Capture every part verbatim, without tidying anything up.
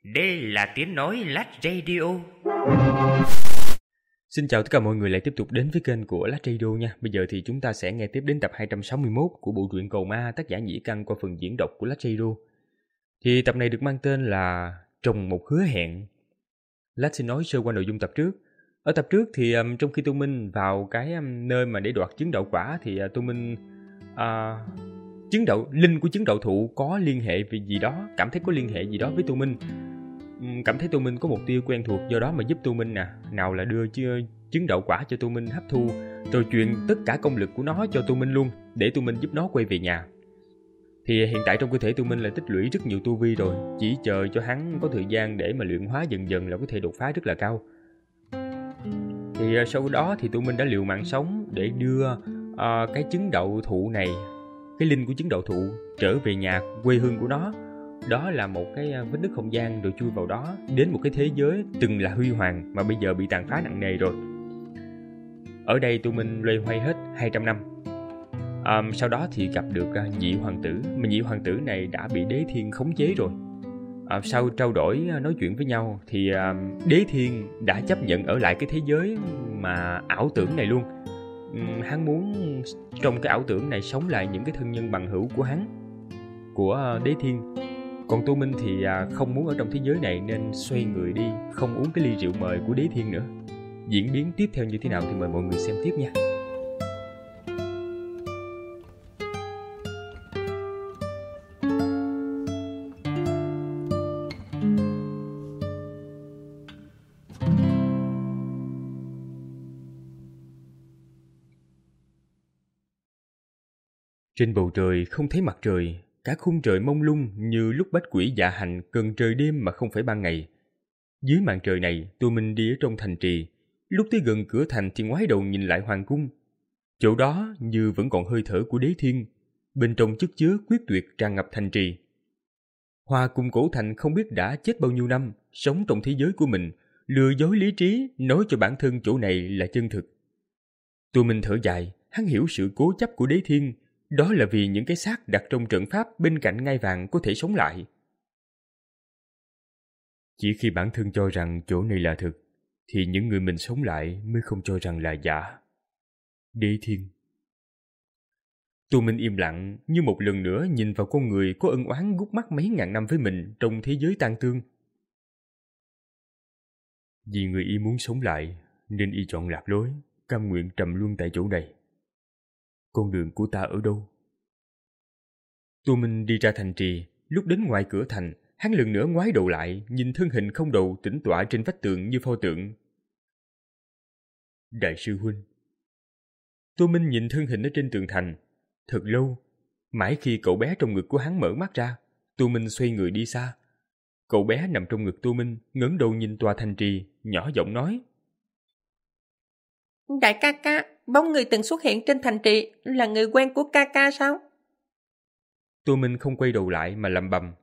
Đây là tiếng nói Lách Radio. Xin chào tất cả mọi người lại tiếp tục đến với kênh của Lách Radio nha. Bây giờ thì chúng ta sẽ nghe tiếp đến tập hai trăm sáu mươi mốt của bộ truyện Cầu Ma tác giả Nhĩ Căn qua phần diễn đọc của Lách Radio. Thì tập này được mang tên là Trồng một hứa hẹn. Lách xin nói sơ qua nội dung tập trước. Ở tập trước thì um, trong khi Tô Minh vào cái um, nơi mà để đoạt trứng đậu quả thì uh, Tô Minh uh, trứng đậu linh của trứng đậu thụ có liên hệ về gì đó, cảm thấy có liên hệ gì đó với Tô Minh. Um, cảm thấy Tô Minh có một tia quen thuộc, do đó mà giúp Tô Minh nè, nào là đưa chưa trứng đậu quả cho Tô Minh hấp thu, rồi truyền tất cả công lực của nó cho Tô Minh luôn, để Tô Minh giúp nó quay về nhà. Thì hiện tại trong cơ thể Tô Minh là tích lũy rất nhiều tu vi rồi, chỉ chờ cho hắn có thời gian để mà luyện hóa dần dần là có thể đột phá rất là cao. Thì uh, sau đó thì Tô Minh đã liều mạng sống để đưa uh, cái trứng đậu thụ này, cái linh của trứng đậu thụ trở về nhà quê hương của nó. Đó là một cái vết nứt không gian, rồi chui vào đó đến một cái thế giới từng là huy hoàng mà bây giờ bị tàn phá nặng nề rồi. Ở đây Tô Minh loay hoay hết hai trăm năm. À, sau đó thì gặp được uh, nhị hoàng tử, mà nhị hoàng tử này đã bị Đế Thiên khống chế rồi. À, sau trao đổi uh, nói chuyện với nhau thì uh, Đế Thiên đã chấp nhận ở lại cái thế giới mà ảo tưởng này luôn. Um, hắn muốn trong cái ảo tưởng này sống lại những cái thân nhân bằng hữu của hắn, của uh, Đế Thiên. Còn Tô Minh thì uh, không muốn ở trong thế giới này nên xoay người đi, không uống cái ly rượu mời của Đế Thiên nữa. Diễn biến tiếp theo như thế nào thì mời mọi người xem tiếp nha. Trên bầu trời không thấy mặt trời, cả khung trời mông lung như lúc bách quỷ dạ hành cần trời đêm mà không phải ban ngày. Dưới màn trời này, Tô Minh đi ở trong thành trì. Lúc tới gần cửa thành thì ngoái đầu nhìn lại hoàng cung. Chỗ đó như vẫn còn hơi thở của Đế Thiên, bên trong chất chứa quyết tuyệt tràn ngập thành trì. Hoa cung cổ thành không biết đã chết bao nhiêu năm, sống trong thế giới của mình, lừa dối lý trí, nói cho bản thân chỗ này là chân thực. Tô Minh thở dài, hắn hiểu sự cố chấp của Đế Thiên. Đó là vì những cái xác đặt trong trận pháp bên cạnh ngai vàng có thể sống lại. Chỉ khi bản thân cho rằng chỗ này là thực, thì những người mình sống lại mới không cho rằng là giả. Đế Thiên. Tô Minh im lặng, như một lần nữa nhìn vào con người có ân oán gút mắt mấy ngàn năm với mình trong thế giới tan tương. Vì người y muốn sống lại, nên y chọn lạc lối, cam nguyện trầm luân tại chỗ này. Con đường của ta ở đâu? Tô Minh đi ra thành trì, lúc đến ngoài cửa thành, hắn lần nữa ngoái đầu lại, nhìn thân hình không đầu tĩnh tọa trên vách tường như pho tượng. Đại sư huynh. Tô Minh nhìn thân hình ở trên tường thành, thật lâu, mãi khi cậu bé trong ngực của hắn mở mắt ra, Tô Minh xoay người đi xa. Cậu bé nằm trong ngực Tô Minh, ngẩng đầu nhìn tòa thành trì, nhỏ giọng nói: Đại ca ca, bóng người từng xuất hiện trên thành trì là người quen của ca ca sao? Tô Minh không quay đầu lại mà lẩm bẩm: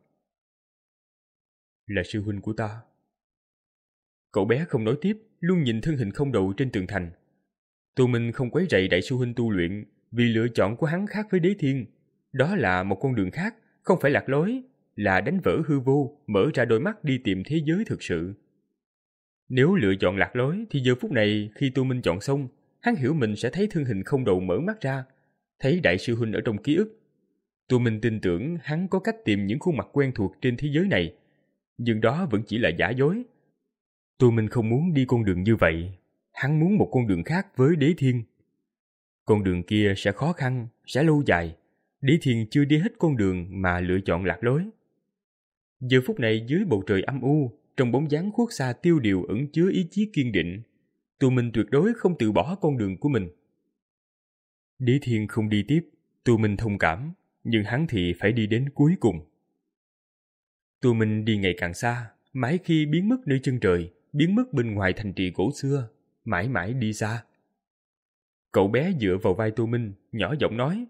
Là sư huynh của ta. Cậu bé không nói tiếp, luôn nhìn thân hình không đầu trên tường thành. Tô Minh không quấy rầy đại sư huynh tu luyện, vì lựa chọn của hắn khác với Đế Thiên. Đó là một con đường khác, không phải lạc lối, là đánh vỡ hư vô, mở ra đôi mắt đi tìm thế giới thực sự. Nếu lựa chọn lạc lối thì giờ phút này khi Tô Minh chọn xong, hắn hiểu mình sẽ thấy thân hình không đầu mở mắt ra, thấy đại sư huynh ở trong ký ức. Tô Minh tin tưởng hắn có cách tìm những khuôn mặt quen thuộc trên thế giới này, nhưng đó vẫn chỉ là giả dối. Tô Minh không muốn đi con đường như vậy, hắn muốn một con đường khác với Đế Thiên. Con đường kia sẽ khó khăn, sẽ lâu dài. Đế Thiên chưa đi hết con đường mà lựa chọn lạc lối. Giờ phút này dưới bầu trời âm u, trong bóng dáng khuất xa tiêu điều ẩn chứa ý chí kiên định, Tô Minh tuyệt đối không từ bỏ con đường của mình. Đế Thiên không đi tiếp, Tô Minh thông cảm, nhưng hắn thì phải đi đến cuối cùng. Tô Minh đi ngày càng xa, mãi khi biến mất nơi chân trời, biến mất bên ngoài thành trì cổ xưa, mãi mãi đi xa. Cậu bé dựa vào vai Tô Minh, nhỏ giọng nói: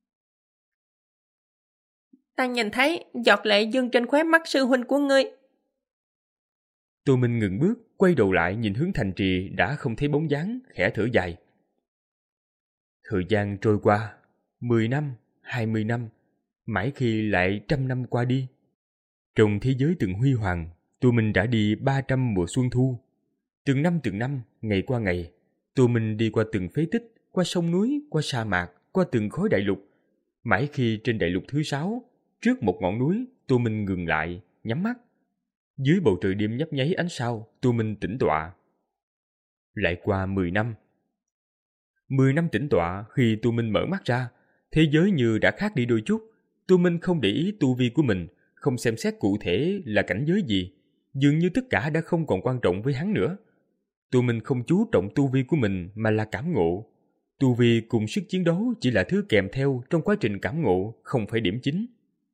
Ta nhìn thấy giọt lệ dương trên khóe mắt sư huynh của ngươi. Tô Minh ngừng bước, quay đầu lại nhìn hướng thành trì đã không thấy bóng dáng, khẽ thở dài. Thời gian trôi qua, mười năm, hai mươi năm, mãi khi lại trăm năm qua đi. Trong thế giới từng huy hoàng, Tô Minh đã đi ba trăm mùa xuân thu. Từng năm từng năm, ngày qua ngày, Tô Minh đi qua từng phế tích, qua sông núi, qua sa mạc, qua từng khối đại lục. Mãi khi trên đại lục thứ sáu, trước một ngọn núi, Tô Minh ngừng lại, nhắm mắt. Dưới bầu trời đêm nhấp nháy ánh sao, Tô Minh tĩnh tọa. Lại qua mười năm. Mười năm tĩnh tọa, khi Tô Minh mở mắt ra, thế giới như đã khác đi đôi chút. Tô Minh không để ý tu vi của mình, không xem xét cụ thể là cảnh giới gì. Dường như tất cả đã không còn quan trọng với hắn nữa. Tô Minh không chú trọng tu vi của mình mà là cảm ngộ. Tu vi cùng sức chiến đấu chỉ là thứ kèm theo trong quá trình cảm ngộ, không phải điểm chính.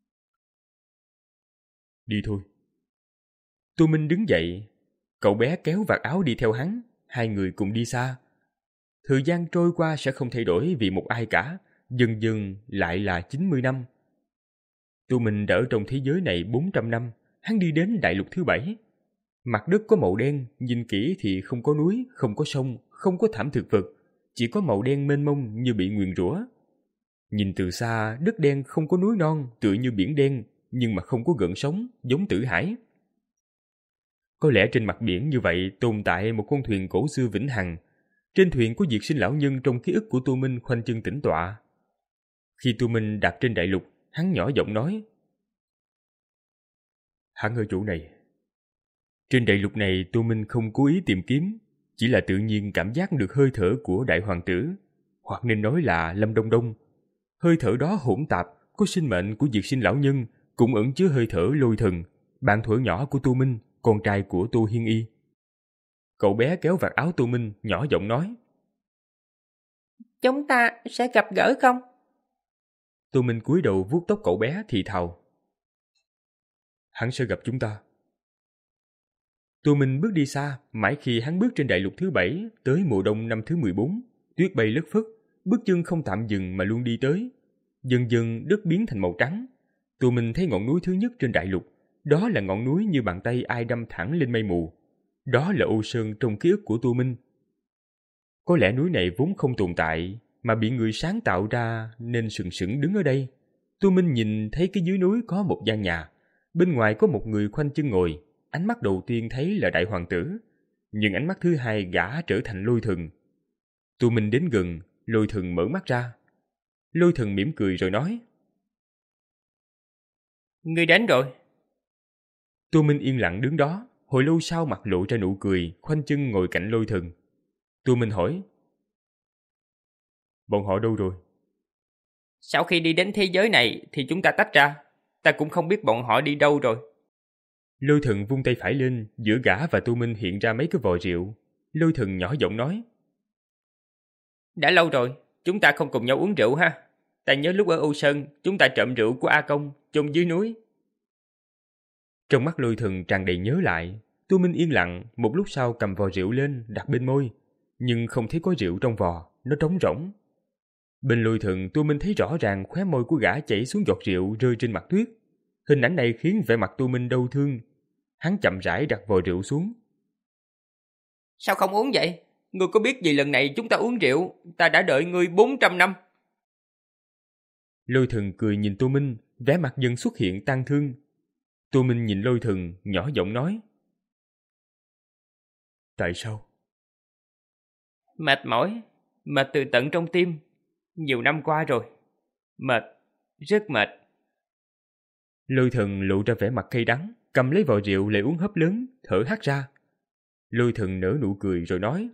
Đi thôi. Tô Minh đứng dậy. Cậu bé kéo vạt áo đi theo hắn. Hai người cùng đi xa. Thời gian trôi qua sẽ không thay đổi vì một ai cả. Dần dần lại là chín mươi năm. Tô Minh đã ở trong thế giới này bốn trăm năm. Hắn đi đến đại lục thứ bảy. Mặt đất có màu đen, nhìn kỹ thì không có núi, không có sông, không có thảm thực vật, chỉ có màu đen mênh mông như bị nguyền rủa. Nhìn từ xa, đất đen không có núi non, tựa như biển đen, nhưng mà không có gợn sóng, giống Tử Hải. Có lẽ trên mặt biển như vậy tồn tại một con thuyền cổ xưa vĩnh hằng. Trên thuyền có Diệt Sinh lão nhân trong ký ức của Tô Minh khoanh chân tĩnh tọa. Khi Tô Minh đạp trên đại lục, hắn nhỏ giọng nói: Hắn ở chỗ này. Trên đại lục này Tô Minh không cố ý tìm kiếm, chỉ là tự nhiên cảm giác được hơi thở của đại hoàng tử, hoặc nên nói là Lâm Đông Đông. Hơi thở đó hỗn tạp, có sinh mệnh của Diệt Sinh lão nhân, cũng ẩn chứa hơi thở Lôi Thần, bạn thuở nhỏ của Tô Minh, con trai của Tô Hiên Y. Cậu bé kéo vạt áo Tô Minh, nhỏ giọng nói: Chúng ta sẽ gặp gỡ không? Tô Minh cúi đầu vuốt tóc cậu bé thì thào: Hắn sẽ gặp chúng ta. Tô Minh bước đi xa, mãi khi hắn bước trên đại lục thứ bảy, tới mùa đông năm thứ mười bốn, tuyết bay lất phất, bước chân không tạm dừng mà luôn đi tới. Dần dần đất biến thành màu trắng. Tô Minh thấy ngọn núi thứ nhất trên đại lục, đó là ngọn núi như bàn tay ai đâm thẳng lên mây mù. Đó là Ô Sơn trong ký ức của Tô Minh. Có lẽ núi này vốn không tồn tại, mà bị người sáng tạo ra nên sừng sững đứng ở đây. Tô Minh nhìn thấy cái dưới núi có một gian nhà, bên ngoài có một người khoanh chân ngồi. Ánh mắt đầu tiên thấy là đại hoàng tử, nhưng ánh mắt thứ hai gã trở thành Lôi Thần. Tô Minh đến gần, Lôi Thần mở mắt ra. Lôi Thần mỉm cười rồi nói: Ngươi đến rồi. Tô Minh yên lặng đứng đó, hồi lâu sau mặt lộ ra nụ cười, khoanh chân ngồi cạnh Lôi Thần. Tô Minh hỏi: Bọn họ đâu rồi? Sau khi đi đến thế giới này thì chúng ta tách ra. Ta cũng không biết bọn họ đi đâu rồi. Lôi Thần vung tay phải lên, giữa gã và Tô Minh hiện ra mấy cái vò rượu. Lôi Thần nhỏ giọng nói: Đã lâu rồi, chúng ta không cùng nhau uống rượu ha. Ta nhớ lúc ở Âu Sơn, chúng ta trộm rượu của A Công, chôn dưới núi. Trong mắt Lôi Thần tràn đầy nhớ lại. Tô Minh yên lặng, một lúc sau cầm vò rượu lên, đặt bên môi. Nhưng không thấy có rượu trong vò, nó trống rỗng. Bên Lôi Thần, Tô Minh thấy rõ ràng khóe môi của gã chảy xuống giọt rượu rơi trên mặt tuyết. Hình ảnh này khiến vẻ mặt Tô Minh đau thương. Hắn chậm rãi đặt vò rượu xuống. Sao không uống vậy? Ngươi có biết gì lần này chúng ta uống rượu? Ta đã đợi ngươi bốn trăm năm. Lôi Thần cười nhìn Tô Minh, vẻ mặt dần xuất hiện tang thương. Tô Minh nhìn Lôi Thần, nhỏ giọng nói: Tại sao? Mệt mỏi, mệt từ tận trong tim. Nhiều năm qua rồi. Mệt, rất mệt. Lôi Thần lộ ra vẻ mặt cay đắng, cầm lấy vò rượu lại uống hớp lớn, thở hắt ra. Lôi Thần nở nụ cười rồi nói: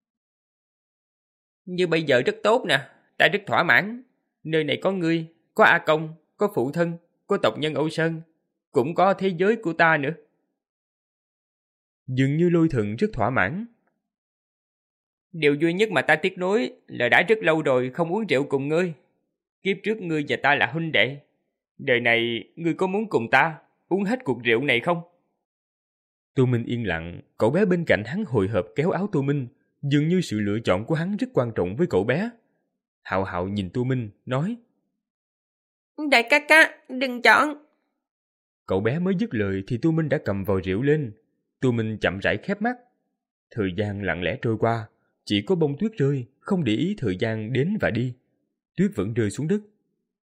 Như bây giờ rất tốt nè, ta rất thỏa mãn. Nơi này có ngươi, có A Công, có phụ thân, có tộc nhân Âu Sơn, cũng có thế giới của ta nữa. Dường như Lôi Thần rất thỏa mãn. Điều duy nhất mà ta tiếc nuối là đã rất lâu rồi không uống rượu cùng ngươi. Kiếp trước ngươi và ta là huynh đệ. Đời này ngươi có muốn cùng ta uống hết cuộc rượu này không? Tô Minh yên lặng, cậu bé bên cạnh hắn hồi hộp kéo áo Tô Minh, dường như sự lựa chọn của hắn rất quan trọng với cậu bé. Hạo Hạo nhìn Tô Minh, nói: Đại ca ca, đừng chọn. Cậu bé mới dứt lời thì Tô Minh đã cầm vò rượu lên. Tô Minh chậm rãi khép mắt. Thời gian lặng lẽ trôi qua, chỉ có bông tuyết rơi, không để ý thời gian đến và đi. Tuyết vẫn rơi xuống đất.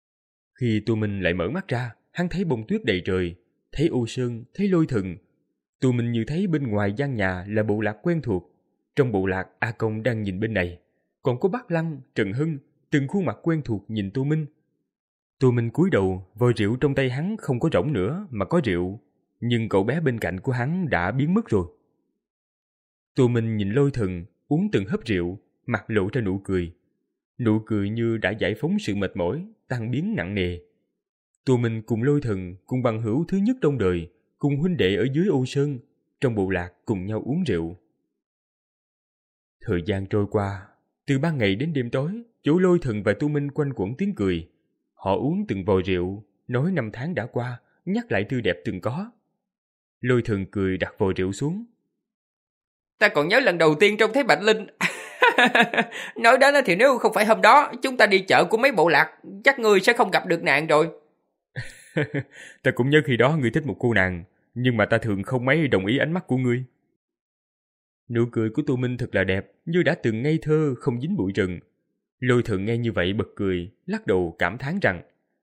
Khi Tô Minh lại mở mắt ra, hắn thấy bông tuyết đầy trời, thấy Ô Sơn, thấy Lôi Thần. Tụi mình như thấy bên ngoài gian nhà là bộ lạc quen thuộc. Trong bộ lạc, A Công đang nhìn bên này. Còn có Bác Lăng, Trần Hưng, từng khuôn mặt quen thuộc nhìn Tô Minh. Tô Minh cúi đầu, vòi rượu trong tay hắn không có rỗng nữa mà có rượu. Nhưng cậu bé bên cạnh của hắn đã biến mất rồi. Tô Minh nhìn Lôi Thần uống từng hớp rượu, mặt lộ ra nụ cười. Nụ cười như đã giải phóng sự mệt mỏi, tan biến nặng nề. Tô Minh cùng Lôi Thần, cùng bằng hữu thứ nhất trong đời, cùng huynh đệ ở dưới Ô Sơn, trong bộ lạc cùng nhau uống rượu. Thời gian trôi qua, từ ban ngày đến đêm tối, chỗ Lôi Thần và Tô Minh quanh quẩn tiếng cười. Họ uống từng vò rượu, nói năm tháng đã qua, nhắc lại tươi đẹp từng có. Lôi Thần cười đặt vò rượu xuống. Ta còn nhớ lần đầu tiên trông thấy Bạch Linh. Nói đến thì nếu không phải hôm đó chúng ta đi chợ của mấy bộ lạc, chắc ngươi sẽ không gặp được nàng rồi. Ta cũng nhớ khi đó ngươi thích một cô nàng, nhưng mà ta thường không mấy đồng ý ánh mắt của ngươi. Nụ cười của Tô Minh thật là đẹp, như đã từng ngây thơ không dính bụi trần. Lôi Thần nghe như vậy bật cười, lắc đầu cảm thán rằng: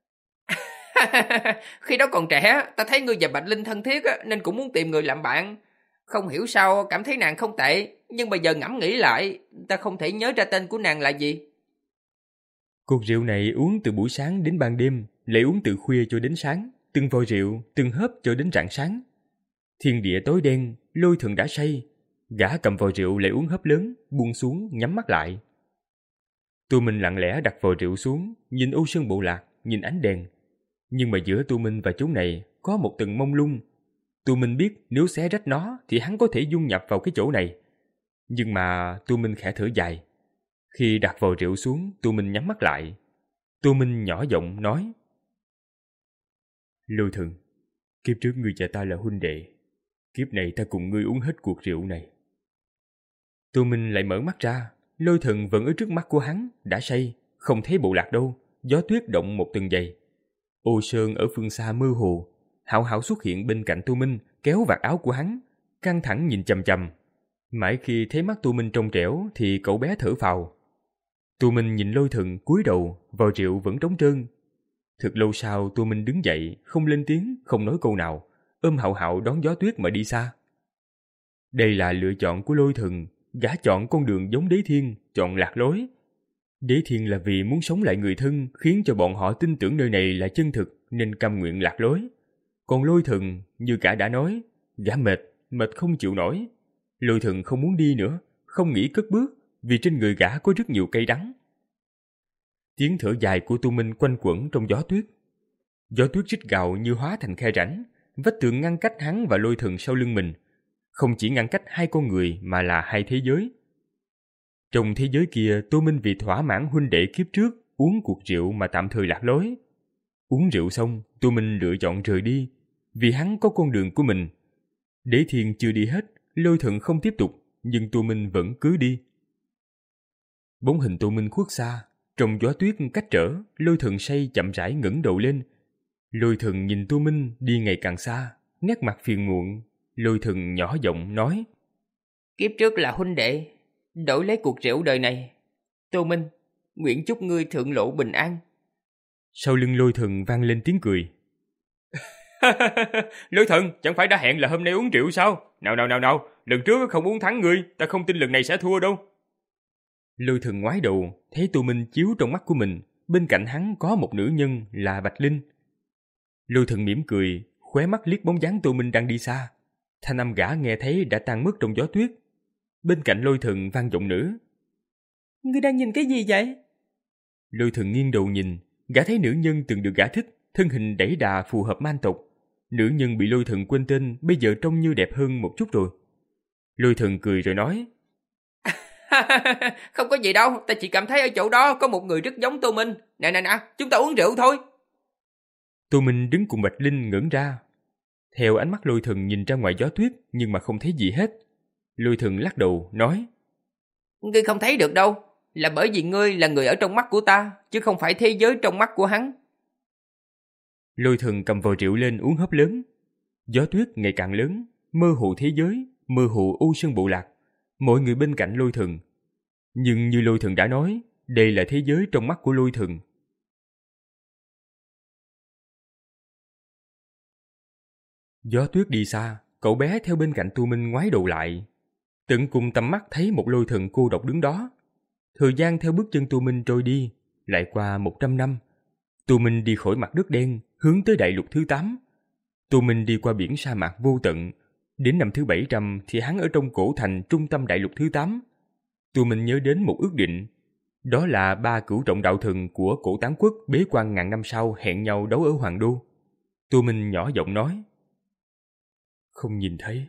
Khi đó còn trẻ, ta thấy ngươi và Bạch Linh thân thiết nên cũng muốn tìm người làm bạn. Không hiểu sao cảm thấy nàng không tệ, nhưng bây giờ ngẫm nghĩ lại, ta không thể nhớ ra tên của nàng là gì. Cột rượu này uống từ buổi sáng đến ban đêm, lại uống từ khuya cho đến sáng, từng vò rượu, từng hớp cho đến rạng sáng. Thiên địa tối đen, Lôi Thần đã say, gã cầm vò rượu lại uống hớp lớn, buông xuống, nhắm mắt lại. Tô Minh lặng lẽ đặt vò rượu xuống, nhìn Ô Sơn bộ lạc, nhìn ánh đèn. Nhưng mà giữa Tô Minh và chỗ này có một tầng mông lung. Tô Minh biết nếu xé rách nó thì hắn có thể dung nhập vào cái chỗ này. Nhưng mà Tô Minh khẽ thở dài. Khi đặt vò rượu xuống, Tô Minh nhắm mắt lại. Tô Minh nhỏ giọng nói: Lôi Thần, kiếp trước ngươi và ta là huynh đệ. Kiếp này ta cùng ngươi uống hết cuộc rượu này. Tô Minh lại mở mắt ra. Lôi Thần vẫn ở trước mắt của hắn, đã say, không thấy bộ lạc đâu. Gió tuyết động một tầng dày. Ô Sơn ở phương xa mơ hồ. Hạo Hạo xuất hiện bên cạnh Tô Minh, kéo vạt áo của hắn, căng thẳng nhìn chằm chằm. Mãi khi thấy mắt Tô Minh trong trẻo thì cậu bé thở phào. Tô Minh nhìn Lôi Thần cúi đầu, vò rượu vẫn trống trơn. Thật lâu sau Tô Minh đứng dậy, không lên tiếng, không nói câu nào, ôm Hạo Hạo đón gió tuyết mà đi xa. Đây là lựa chọn của Lôi Thần, gã chọn con đường giống Đế Thiên, chọn lạc lối. Đế Thiên là vì muốn sống lại người thân, khiến cho bọn họ tin tưởng nơi này là chân thực nên cam nguyện lạc lối. Còn Lôi Thần, như cả đã nói, gã mệt, mệt không chịu nổi. Lôi Thần không muốn đi nữa, không nghĩ cất bước, vì trên người gã có rất nhiều cây đắng. Tiếng thở dài của Tô Minh quanh quẩn trong gió tuyết. Gió tuyết rít gào như hóa thành khe rãnh, vách tường ngăn cách hắn và Lôi Thần sau lưng mình. Không chỉ ngăn cách hai con người mà là hai thế giới. Trong thế giới kia, Tô Minh vì thỏa mãn huynh đệ kiếp trước uống cuộc rượu mà tạm thời lạc lối. Uống rượu xong, Tô Minh lựa chọn rời đi, vì hắn có con đường của mình. Đế Thiên chưa đi hết, Lôi Thần không tiếp tục, nhưng Tô Minh vẫn cứ đi. Bóng hình Tô Minh khuất xa, trong gió tuyết cách trở, Lôi Thần say chậm rãi ngẩng đầu lên. Lôi Thần nhìn Tô Minh đi ngày càng xa, nét mặt phiền muộn. Lôi Thần nhỏ giọng nói: Kiếp trước là huynh đệ, đổi lấy cuộc rượu đời này. Tô Minh, nguyện chúc ngươi thượng lộ bình an. Sau lưng Lôi Thần vang lên tiếng cười. Lôi Thần, chẳng phải đã hẹn là hôm nay uống rượu sao? Nào nào nào nào, lần trước không uống thắng ngươi, ta không tin lần này sẽ thua đâu. Lôi Thần ngoái đầu, thấy Tô Minh chiếu trong mắt của mình, bên cạnh hắn có một nữ nhân là Bạch Linh. Lôi Thần mỉm cười, khóe mắt liếc bóng dáng Tô Minh đang đi xa. Thanh âm gã nghe thấy đã tan mất trong gió tuyết. Bên cạnh Lôi Thần vang giọng nữ: Ngươi đang nhìn cái gì vậy? Lôi Thần nghiêng đầu nhìn, gã thấy nữ nhân từng được gã thích, thân hình đẩy đà phù hợp man tộc. Nữ nhân bị Lôi Thần quên tên bây giờ trông như đẹp hơn một chút rồi. Lôi Thần cười rồi nói: Không có gì đâu, ta chỉ cảm thấy ở chỗ đó có một người rất giống Tô Minh. Nè nè nè, chúng ta uống rượu thôi. Tô Minh đứng cùng Bạch Linh ngẩn ra. Theo ánh mắt Lôi Thần nhìn ra ngoài gió tuyết, nhưng mà không thấy gì hết. Lôi Thần lắc đầu nói: Ngươi không thấy được đâu, là bởi vì ngươi là người ở trong mắt của ta, chứ không phải thế giới trong mắt của hắn. Lôi Thần cầm vò rượu lên uống hớp lớn. Gió tuyết ngày càng lớn, mơ hồ thế giới, mơ hồ Ô Sơn bộ lạc, mọi người bên cạnh Lôi Thần. Nhưng như Lôi Thần đã nói, đây là thế giới trong mắt của Lôi Thần. Gió tuyết đi xa, cậu bé theo bên cạnh Tu Minh ngoái đầu lại. Tận cùng tầm mắt thấy một lôi thần cô độc đứng đó. Thời gian theo bước chân Tu Minh trôi đi, lại qua một trăm năm. Tu Minh đi khỏi mặt đất đen, hướng tới đại lục thứ tám. Tu Minh đi qua biển sa mạc vô tận. Đến năm thứ bảy trăm thì hắn ở trong cổ thành trung tâm đại lục thứ tám. Tu Minh nhớ đến một ước định. Đó là ba cửu trọng đạo thần của cổ tán quốc bế quan ngàn năm sau hẹn nhau đấu ở Hoàng Đô. Tu Minh nhỏ giọng nói. Không nhìn thấy.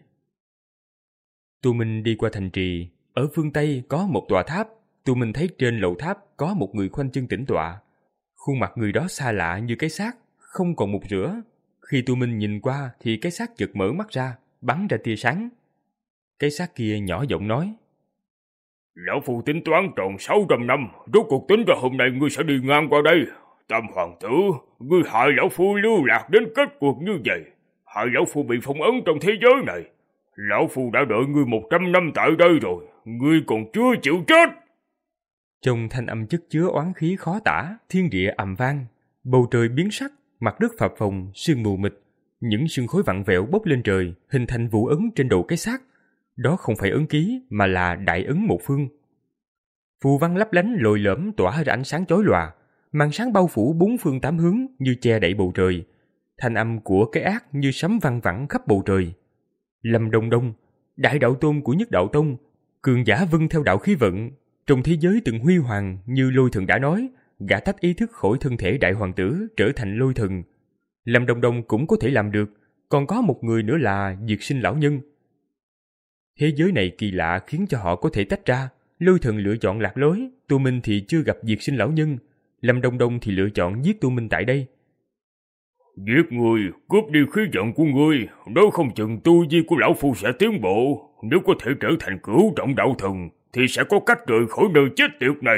Tu Minh đi qua thành trì. Ở phương Tây có một tòa tháp. Tu Minh thấy trên lầu tháp có một người khoanh chân tĩnh tọa. Khuôn mặt người đó xa lạ như cái xác, không còn một rửa. Khi Tu Minh nhìn qua thì cái xác chợt mở mắt ra, bắn ra tia sáng. Cái xác kia nhỏ giọng nói. Lão Phu tính toán tròn sáu trăm năm, rốt cuộc tính ra hôm nay ngươi sẽ đi ngang qua đây. Tam hoàng tử, ngươi hại Lão Phu lưu lạc đến kết cuộc như vậy. Hại Lão Phu bị phong ấn trong thế giới này. Lão Phu đã đợi ngươi một trăm năm tại đây rồi, ngươi còn chưa chịu chết. Trong thanh âm chất chứa oán khí khó tả, thiên địa ầm vang, bầu trời biến sắc, mặt đất phập phồng, sương mù mịt, những sương khói vặn vẹo bốc lên trời, hình thành vụ ấn trên đầu cái xác. Đó không phải ấn ký mà là đại ấn một phương. Phù văn lấp lánh lồi lõm tỏa ra ánh sáng chói lòa, màn sáng bao phủ bốn phương tám hướng như che đậy bầu trời. Thanh âm của cái ác như sấm vang vẳng khắp bầu trời. Lâm Đông Đông, đại đạo tôn của Nhất Đạo Tông, cường giả vâng theo đạo khí vận, trong thế giới từng huy hoàng như Lôi Thần đã nói, gã tách ý thức khỏi thân thể đại hoàng tử trở thành Lôi Thần. Lâm Đông Đông cũng có thể làm được, còn có một người nữa là Diệt Sinh lão nhân. Thế giới này kỳ lạ khiến cho họ có thể tách ra. Lôi Thần lựa chọn lạc lối, Tu Minh thì chưa gặp Diệt Sinh lão nhân. Lâm Đông Đông thì lựa chọn giết Tu Minh tại đây. Giết người, cướp đi khí vận của ngươi, nếu không chừng tu vi của Lão Phu sẽ tiến bộ. Nếu có thể trở thành cửu trọng đạo thần thì sẽ có cách rời khỏi nơi chết tiệt này.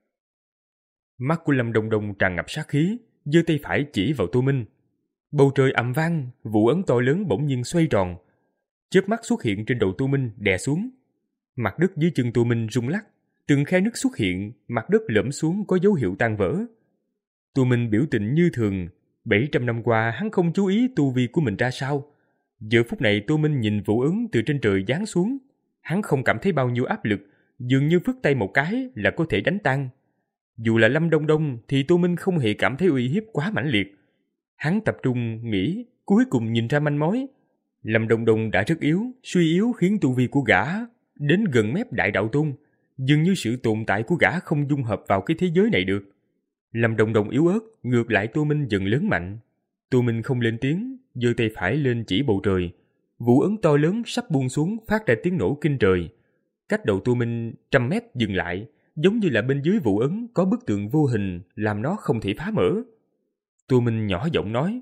Mắt của Lâm Đông Đông tràn ngập sát khí, giơ tay phải chỉ vào Tu Minh. Bầu trời ầm vang, vụ ấn to lớn bỗng nhiên xoay tròn. Chớp mắt xuất hiện trên đầu Tu Minh đè xuống. Mặt đất dưới chân Tu Minh rung lắc, từng khe nứt xuất hiện, mặt đất lõm xuống có dấu hiệu tan vỡ. Tu Minh biểu tình như thường, bảy trăm năm qua hắn không chú ý tu vi của mình ra sao. Giờ phút này Tu Minh nhìn vụ ấn từ trên trời giáng xuống, hắn không cảm thấy bao nhiêu áp lực, dường như phất tay một cái là có thể đánh tan. Dù là Lâm Đông Đông thì Tu Minh không hề cảm thấy uy hiếp quá mãnh liệt. Hắn tập trung nghĩ, cuối cùng nhìn ra manh mối. Lâm Đông Đông đã rất yếu, suy yếu khiến tu vi của gã đến gần mép đại đạo tôn, dường như sự tồn tại của gã không dung hợp vào cái thế giới này được. Lâm Đông Đông yếu ớt, ngược lại Tu Minh dần lớn mạnh. Tu Minh không lên tiếng, giơ tay phải lên chỉ bầu trời. Vụ ấn to lớn sắp buông xuống phát ra tiếng nổ kinh trời. Cách đầu Tu Minh trăm mét dừng lại, giống như là bên dưới vụ ấn có bức tượng vô hình làm nó không thể phá mở. Tu Minh nhỏ giọng nói.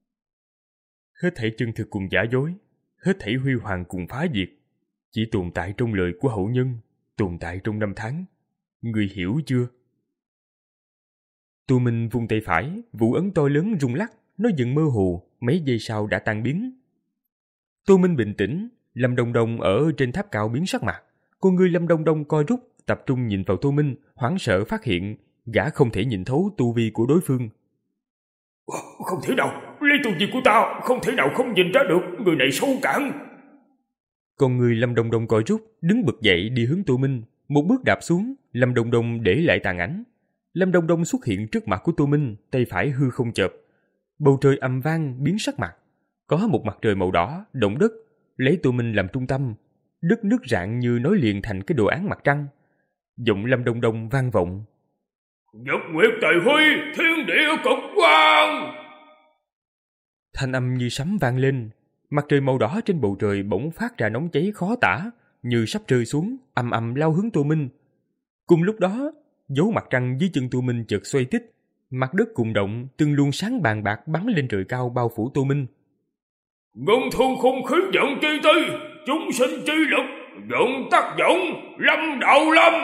Hết thảy chân thực cùng giả dối, hết thảy huy hoàng cùng phá diệt, chỉ tồn tại trong lời của hậu nhân, tồn tại trong năm tháng. Người hiểu chưa? Tu Minh vung tay phải, vụ ấn to lớn rung lắc, nó dần mơ hồ, mấy giây sau đã tan biến. Tu Minh bình tĩnh, Lâm Đông Đông ở trên tháp cao biến sắc mặt. Con người Lâm Đông Đông co rút, tập trung nhìn vào Tu Minh, hoảng sợ phát hiện gã không thể nhìn thấu tu vi của đối phương. Không thể nào, lấy tu vi của ta, không thể nào không nhìn ra được, người này sâu cạn. Con người Lâm Đông Đông co rút, đứng bật dậy đi hướng Tu Minh, một bước đạp xuống, Lâm Đông Đông để lại tàn ảnh. Lâm Đông Đông xuất hiện trước mặt của Tu Minh, tay phải hư không chợp. Bầu trời ầm vang biến sắc mặt. Có một mặt trời màu đỏ, động đất, lấy Tu Minh làm trung tâm. Đất nước rạn như nối liền thành cái đồ án mặt trăng. Giọng Lâm Đông Đông vang vọng. Nhật nguyệt tài huy, thiên địa cực quang. Thanh âm như sấm vang lên. Mặt trời màu đỏ trên bầu trời bỗng phát ra nóng cháy khó tả, như sắp rơi xuống, ầm ầm lao hướng Tu Minh. Cùng lúc đó, dấu mặt trăng dưới chân Tu Minh chợt xoay tít, mặt đất cùng động, từng luồng sáng bàn bạc bắn lên trời cao bao phủ Tu Minh. Ngân thương khung khí vận chi ti, chúng sinh chi lực, vận tác dụng, lâm đạo lâm.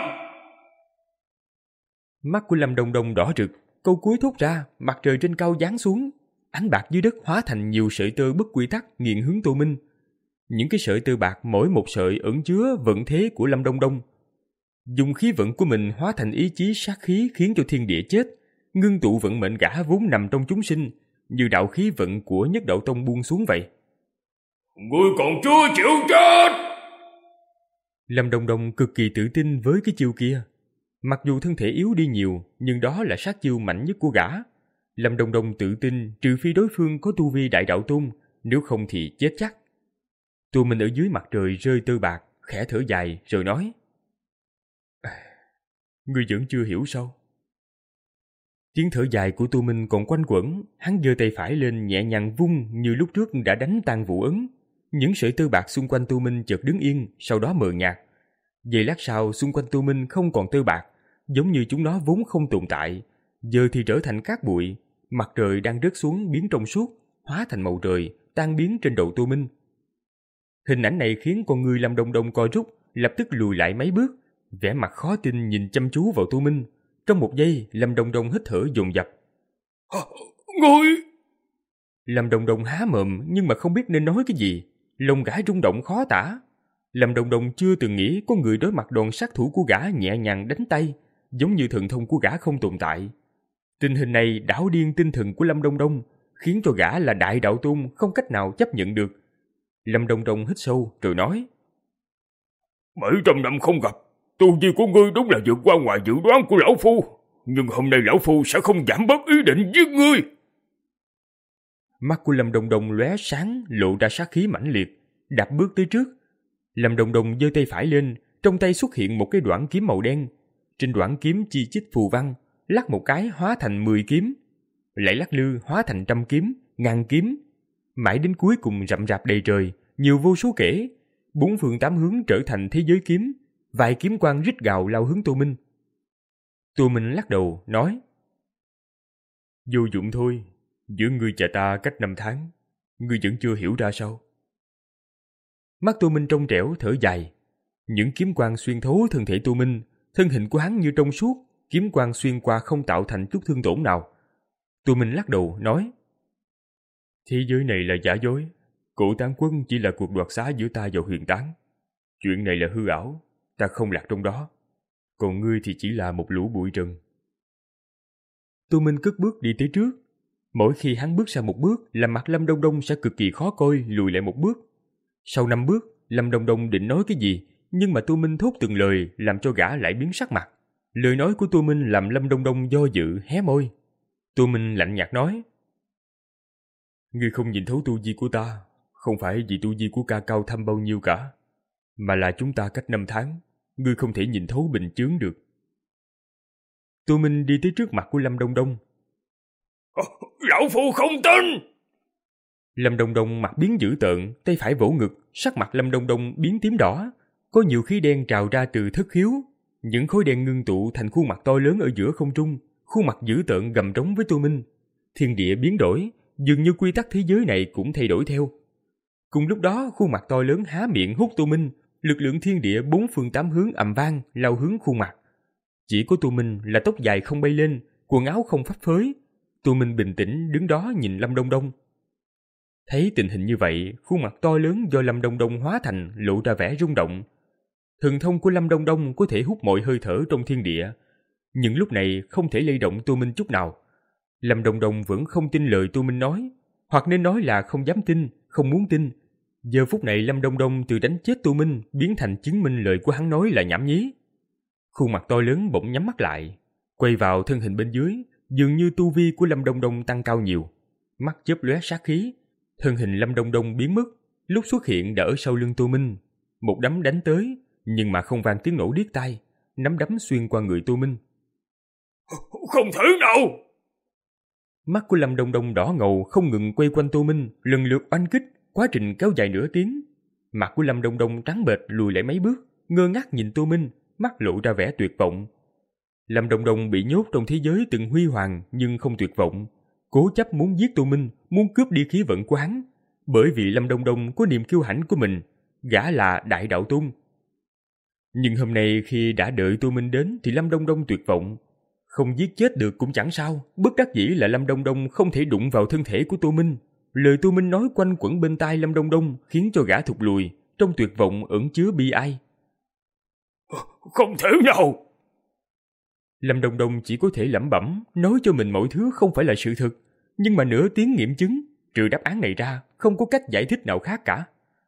Mắt của Lâm Đông Đông đỏ rực, câu cuối thốt ra, mặt trời trên cao giáng xuống, ánh bạc dưới đất hóa thành nhiều sợi tơ bất quy tắc nghiền hướng Tu Minh. Những cái sợi tơ bạc mỗi một sợi ẩn chứa vận thế của Lâm Đông Đông. Dùng khí vận của mình hóa thành ý chí sát khí khiến cho thiên địa chết, ngưng tụ vận mệnh gã vốn nằm trong chúng sinh, như đạo khí vận của Nhất Đạo Tông buông xuống vậy. Ngươi còn chưa chịu chết. Lâm Đông Đông cực kỳ tự tin với cái chiêu kia. Mặc dù thân thể yếu đi nhiều, nhưng đó là sát chiêu mạnh nhất của gã. Lâm Đông Đông tự tin trừ phi đối phương có tu vi đại đạo tôn, nếu không thì chết chắc. Tu Minh ở dưới mặt trời rơi tơ bạc, khẽ thở dài rồi nói: Ngươi vẫn chưa hiểu sao? Tiếng thở dài của Tu Minh còn quanh quẩn, hắn giơ tay phải lên nhẹ nhàng vung như lúc trước đã đánh tan vụ ấn. Những sợi tơ bạc xung quanh Tu Minh chợt đứng yên, sau đó mờ nhạt. Giây lát sau, xung quanh Tu Minh không còn tơ bạc, giống như chúng nó vốn không tồn tại, giờ thì trở thành cát bụi. Mặt trời đang rớt xuống biến trong suốt, hóa thành màu trời, tan biến trên đầu Tu Minh. Hình ảnh này khiến con người Lâm Đông Đông co rút, lập tức lùi lại mấy bước, vẻ mặt khó tin nhìn chăm chú vào Tu Minh. Trong một giây, Lâm Đông Đông hít thở dồn dập. Ngươi! Lâm Đông Đông há mồm nhưng mà không biết nên nói cái gì, lòng gã rung động khó tả. Lâm Đông Đông chưa từng nghĩ có người đối mặt đòn sát thủ của gã nhẹ nhàng đánh tay, giống như thần thông của gã không tồn tại. Tình hình này đảo điên tinh thần của Lâm Đông Đông, khiến cho gã là đại đạo tôn không cách nào chấp nhận được. Lâm Đông Đông hít sâu rồi nói: Mấy trăm năm không gặp, tu vi của ngươi đúng là vượt qua ngoài dự đoán của lão phu, nhưng hôm nay lão phu sẽ không giảm bớt ý định giết ngươi. Mắt của Lâm Đông Đông lóe sáng, lộ ra sát khí mãnh liệt, đạp bước tới trước. Lâm Đông Đông giơ tay phải lên, trong tay xuất hiện một cái đoản kiếm màu đen. Trên đoản kiếm chi chít phù văn, lắc một cái hóa thành mười kiếm, lại lắc lư hóa thành trăm kiếm, ngàn kiếm, mãi đến cuối cùng rậm rạp đầy trời, nhiều vô số kể. Bốn phương tám hướng trở thành thế giới kiếm, vài kiếm quang rít gào lao hướng Tô Minh. Tô Minh lắc đầu nói: Vô dụng thôi, giữa ngươi và ta cách năm tháng, ngươi vẫn chưa hiểu ra sao? Mắt Tô Minh trong trẻo thở dài, những kiếm quang xuyên thấu thân thể Tô Minh, thân hình của hắn như trong suốt, kiếm quang xuyên qua không tạo thành chút thương tổn nào. Tô Minh lắc đầu nói: Thế giới này là giả dối, Cổ Tán Quân chỉ là cuộc đoạt xá giữa ta và Huyền Tán. Chuyện này là hư ảo, ta không lạc trong đó, còn ngươi thì chỉ là một lũ bụi trần. Tô Minh cất bước đi tới trước. Mỗi khi hắn bước ra một bước là mặt Lâm Đông Đông sẽ cực kỳ khó coi, lùi lại một bước. Sau năm bước, Lâm Đông Đông định nói cái gì, nhưng mà Tô Minh thốt từng lời làm cho gã lại biến sắc mặt. Lời nói của Tô Minh làm Lâm Đông Đông do dự hé môi. Tô Minh lạnh nhạt nói: Ngươi không nhìn thấu tu vi của ta, không phải vì tu vi của ca cao thâm bao nhiêu cả, mà là chúng ta cách năm tháng, ngươi không thể nhìn thấu bình chướng được. Tô Minh đi tới trước mặt của Lâm Đông Đông. Lão phu không tin! Lâm Đông Đông mặt biến dữ tợn, tay phải vỗ ngực, sắc mặt Lâm Đông Đông biến tím đỏ, có nhiều khí đen trào ra từ thất khiếu, những khối đen ngưng tụ thành khuôn mặt to lớn ở giữa không trung, khuôn mặt dữ tợn gầm trống với Tô Minh. Thiên địa biến đổi, dường như quy tắc thế giới này cũng thay đổi theo. Cùng lúc đó, khuôn mặt to lớn há miệng hút Tô Minh, lực lượng thiên địa bốn phương tám hướng ầm vang lao hướng khuôn mặt. Chỉ có Tô Minh là tóc dài không bay lên, quần áo không phấp phới. Tô Minh bình tĩnh đứng đó nhìn Lâm Đông Đông. Thấy tình hình như vậy, khuôn mặt to lớn do Lâm Đông Đông hóa thành lộ ra vẻ rung động. Thần thông của Lâm Đông Đông có thể hút mọi hơi thở trong thiên địa, nhưng lúc này không thể lay động Tô Minh chút nào. Lâm Đông Đông vẫn không tin lời Tô Minh nói, hoặc nên nói là không dám tin, không muốn tin. Giờ phút này Lâm Đông Đông từ đánh chết Tô Minh biến thành chứng minh lời của hắn nói là nhảm nhí. Khuôn mặt to lớn bỗng nhắm mắt lại, quay vào thân hình bên dưới, dường như tu vi của Lâm Đông Đông tăng cao nhiều. Mắt chớp lóe sát khí, thân hình Lâm Đông Đông biến mất, lúc xuất hiện đã ở sau lưng Tô Minh. Một đấm đánh tới, nhưng mà không vang tiếng nổ điếc tai, nắm đấm xuyên qua người Tô Minh. Không thể nào! Mắt của Lâm Đông Đông đỏ ngầu không ngừng quay quanh Tô Minh, lần lượt oanh kích, quá trình kéo dài nửa tiếng. Mặt của Lâm Đông Đông trắng bệch lùi lại mấy bước, ngơ ngác nhìn Tô Minh, mắt lộ ra vẻ tuyệt vọng. Lâm Đông Đông bị nhốt trong thế giới từng huy hoàng nhưng không tuyệt vọng, cố chấp muốn giết Tô Minh, muốn cướp đi khí vận của hắn. Bởi vì Lâm Đông Đông có niềm kiêu hãnh của mình, gã là đại đạo tôn. Nhưng hôm nay khi đã đợi Tô Minh đến thì Lâm Đông Đông tuyệt vọng. Không giết chết được cũng chẳng sao, bất đắc dĩ là Lâm Đông Đông không thể đụng vào thân thể của Tô Minh. Lời Tô Minh nói quanh quẩn bên tai Lâm Đông Đông khiến cho gã thụt lùi, trong tuyệt vọng ẩn chứa bi ai. Không thể nào! Lâm Đông Đông chỉ có thể lẩm bẩm, nói cho mình mọi thứ không phải là sự thật, nhưng mà nửa tiếng nghiệm chứng, trừ đáp án này ra, không có cách giải thích nào khác cả.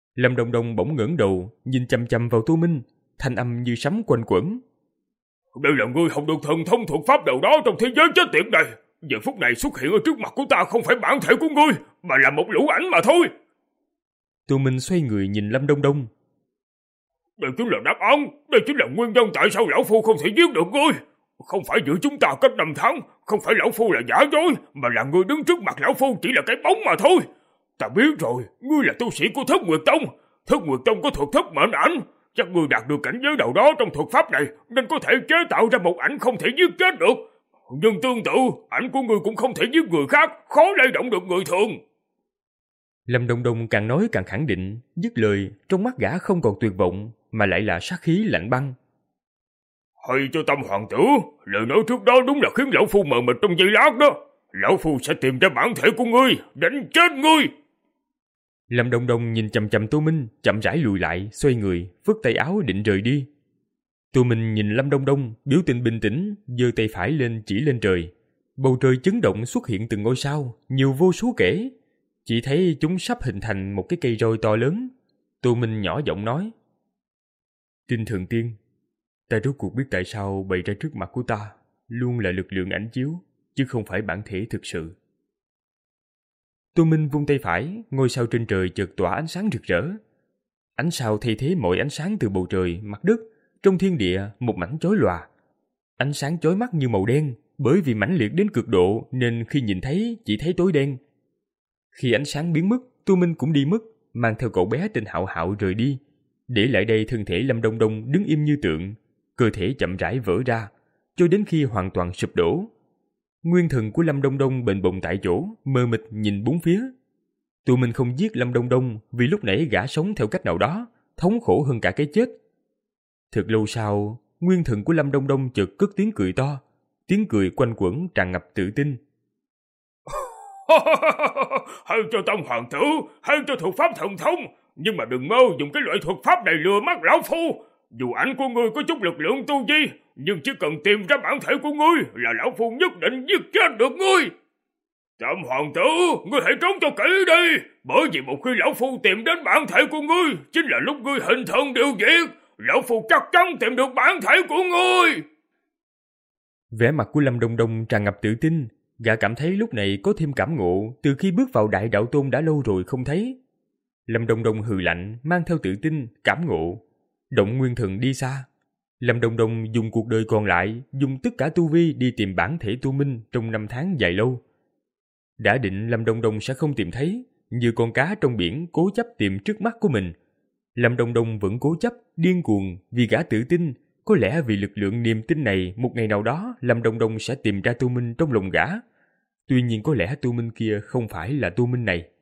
Lâm Đông Đông bỗng ngẩng đầu, nhìn chằm chằm vào Tô Minh, thanh âm như sấm quanh quẩn. Đây là ngươi học được thần thông thuật pháp nào đó trong thế giới chết tiệt này. Giờ phút này xuất hiện ở trước mặt của ta không phải bản thể của ngươi, mà là một lũ ảnh mà thôi. Tô Minh xoay người nhìn Lâm Đông Đông. Đây chính là đáp án, đây chính là nguyên nhân tại sao lão phu không thể giết được ngươi. Không phải giữa chúng ta cách năm tháng, không phải lão phu là giả dối, mà là ngươi đứng trước mặt lão phu chỉ là cái bóng mà thôi. Ta biết rồi, ngươi là tu sĩ của Thất Nguyệt Tông. Thất Nguyệt Tông có thuật thất mệnh ảnh. Chắc ngươi đạt được cảnh giới nào đó trong thuật pháp này, nên có thể chế tạo ra một ảnh không thể giết chết được. Nhưng tương tự, ảnh của ngươi cũng không thể giết người khác, khó lay động được người thường. Lâm Đông Đông càng nói càng khẳng định, dứt lời, trong mắt gã không còn tuyệt vọng, mà lại là sát khí lạnh băng. Hay cho Tâm Hoàng tử, lời nói trước đó đúng là khiến lão phu mờ mịt trong giây lát đó. Lão phu sẽ tìm ra bản thể của ngươi, đánh chết ngươi. Lâm Đông Đông nhìn chằm chằm Tô Minh, chậm rãi lùi lại, xoay người, phất tay áo định rời đi. Tô Minh nhìn Lâm Đông Đông, biểu tình bình tĩnh, giơ tay phải lên chỉ lên trời. Bầu trời chấn động xuất hiện từng ngôi sao, nhiều vô số kể. Chỉ thấy chúng sắp hình thành một cái cây roi to lớn. Tô Minh nhỏ giọng nói. Tinh Thần Tiên, ta rốt cuộc biết tại sao bày ra trước mặt của ta luôn là lực lượng ảnh chiếu, chứ không phải bản thể thực sự. Tô Minh vung tay phải, ngôi sao trên trời chợt tỏa ánh sáng rực rỡ. Ánh sao thay thế mọi ánh sáng từ bầu trời, mặt đất, trong thiên địa một mảnh chói lòa. Ánh sáng chói mắt như màu đen, bởi vì mãnh liệt đến cực độ nên khi nhìn thấy chỉ thấy tối đen. Khi ánh sáng biến mất, Tô Minh cũng đi mất, mang theo cậu bé tên Hạo Hạo rời đi, để lại đây thân thể Lâm Đông Đông đứng im như tượng, cơ thể chậm rãi vỡ ra, cho đến khi hoàn toàn sụp đổ. Nguyên thần của Lâm Đông Đông bềnh bồng tại chỗ, mờ mịt nhìn bốn phía. Tụi mình không giết Lâm Đông Đông vì lúc nãy gã sống theo cách nào đó, thống khổ hơn cả cái chết. Thật lâu sau, nguyên thần của Lâm Đông Đông chợt cất tiếng cười to, tiếng cười quanh quẩn tràn ngập tự tin. Hay cho Tâm Hoàng tử, hay cho thuật pháp thần thông, nhưng mà đừng mơ dùng cái loại thuật pháp này lừa mắt lão phu. Dù ảnh của ngươi có chút lực lượng tu vi, nhưng chỉ cần tìm ra bản thể của ngươi là lão phu nhất định giết chết được ngươi. Tâm Hoàng tử, ngươi hãy trốn cho kỹ đi, bởi vì một khi lão phu tìm đến bản thể của ngươi, chính là lúc ngươi hình thần điều diệt. Lão phu chắc chắn tìm được bản thể của ngươi. Vẻ mặt của Lâm Đông Đông tràn ngập tự tin, gã cảm thấy lúc này có thêm cảm ngộ từ khi bước vào Đại Đạo Tôn đã lâu rồi không thấy. Lâm Đông Đông hừ lạnh, mang theo tự tin, cảm ngộ, động nguyên thần đi xa. Lâm Đông Đông dùng cuộc đời còn lại, dùng tất cả tu vi đi tìm bản thể Tô Minh trong năm tháng dài lâu. Đã định Lâm Đông Đông sẽ không tìm thấy, như con cá trong biển cố chấp tìm trước mắt của mình. Lâm Đông Đông vẫn cố chấp, điên cuồng vì gã tự tin, có lẽ vì lực lượng niềm tin này một ngày nào đó Lâm Đông Đông sẽ tìm ra Tô Minh trong lòng gã. Tuy nhiên có lẽ Tô Minh kia không phải là Tô Minh này.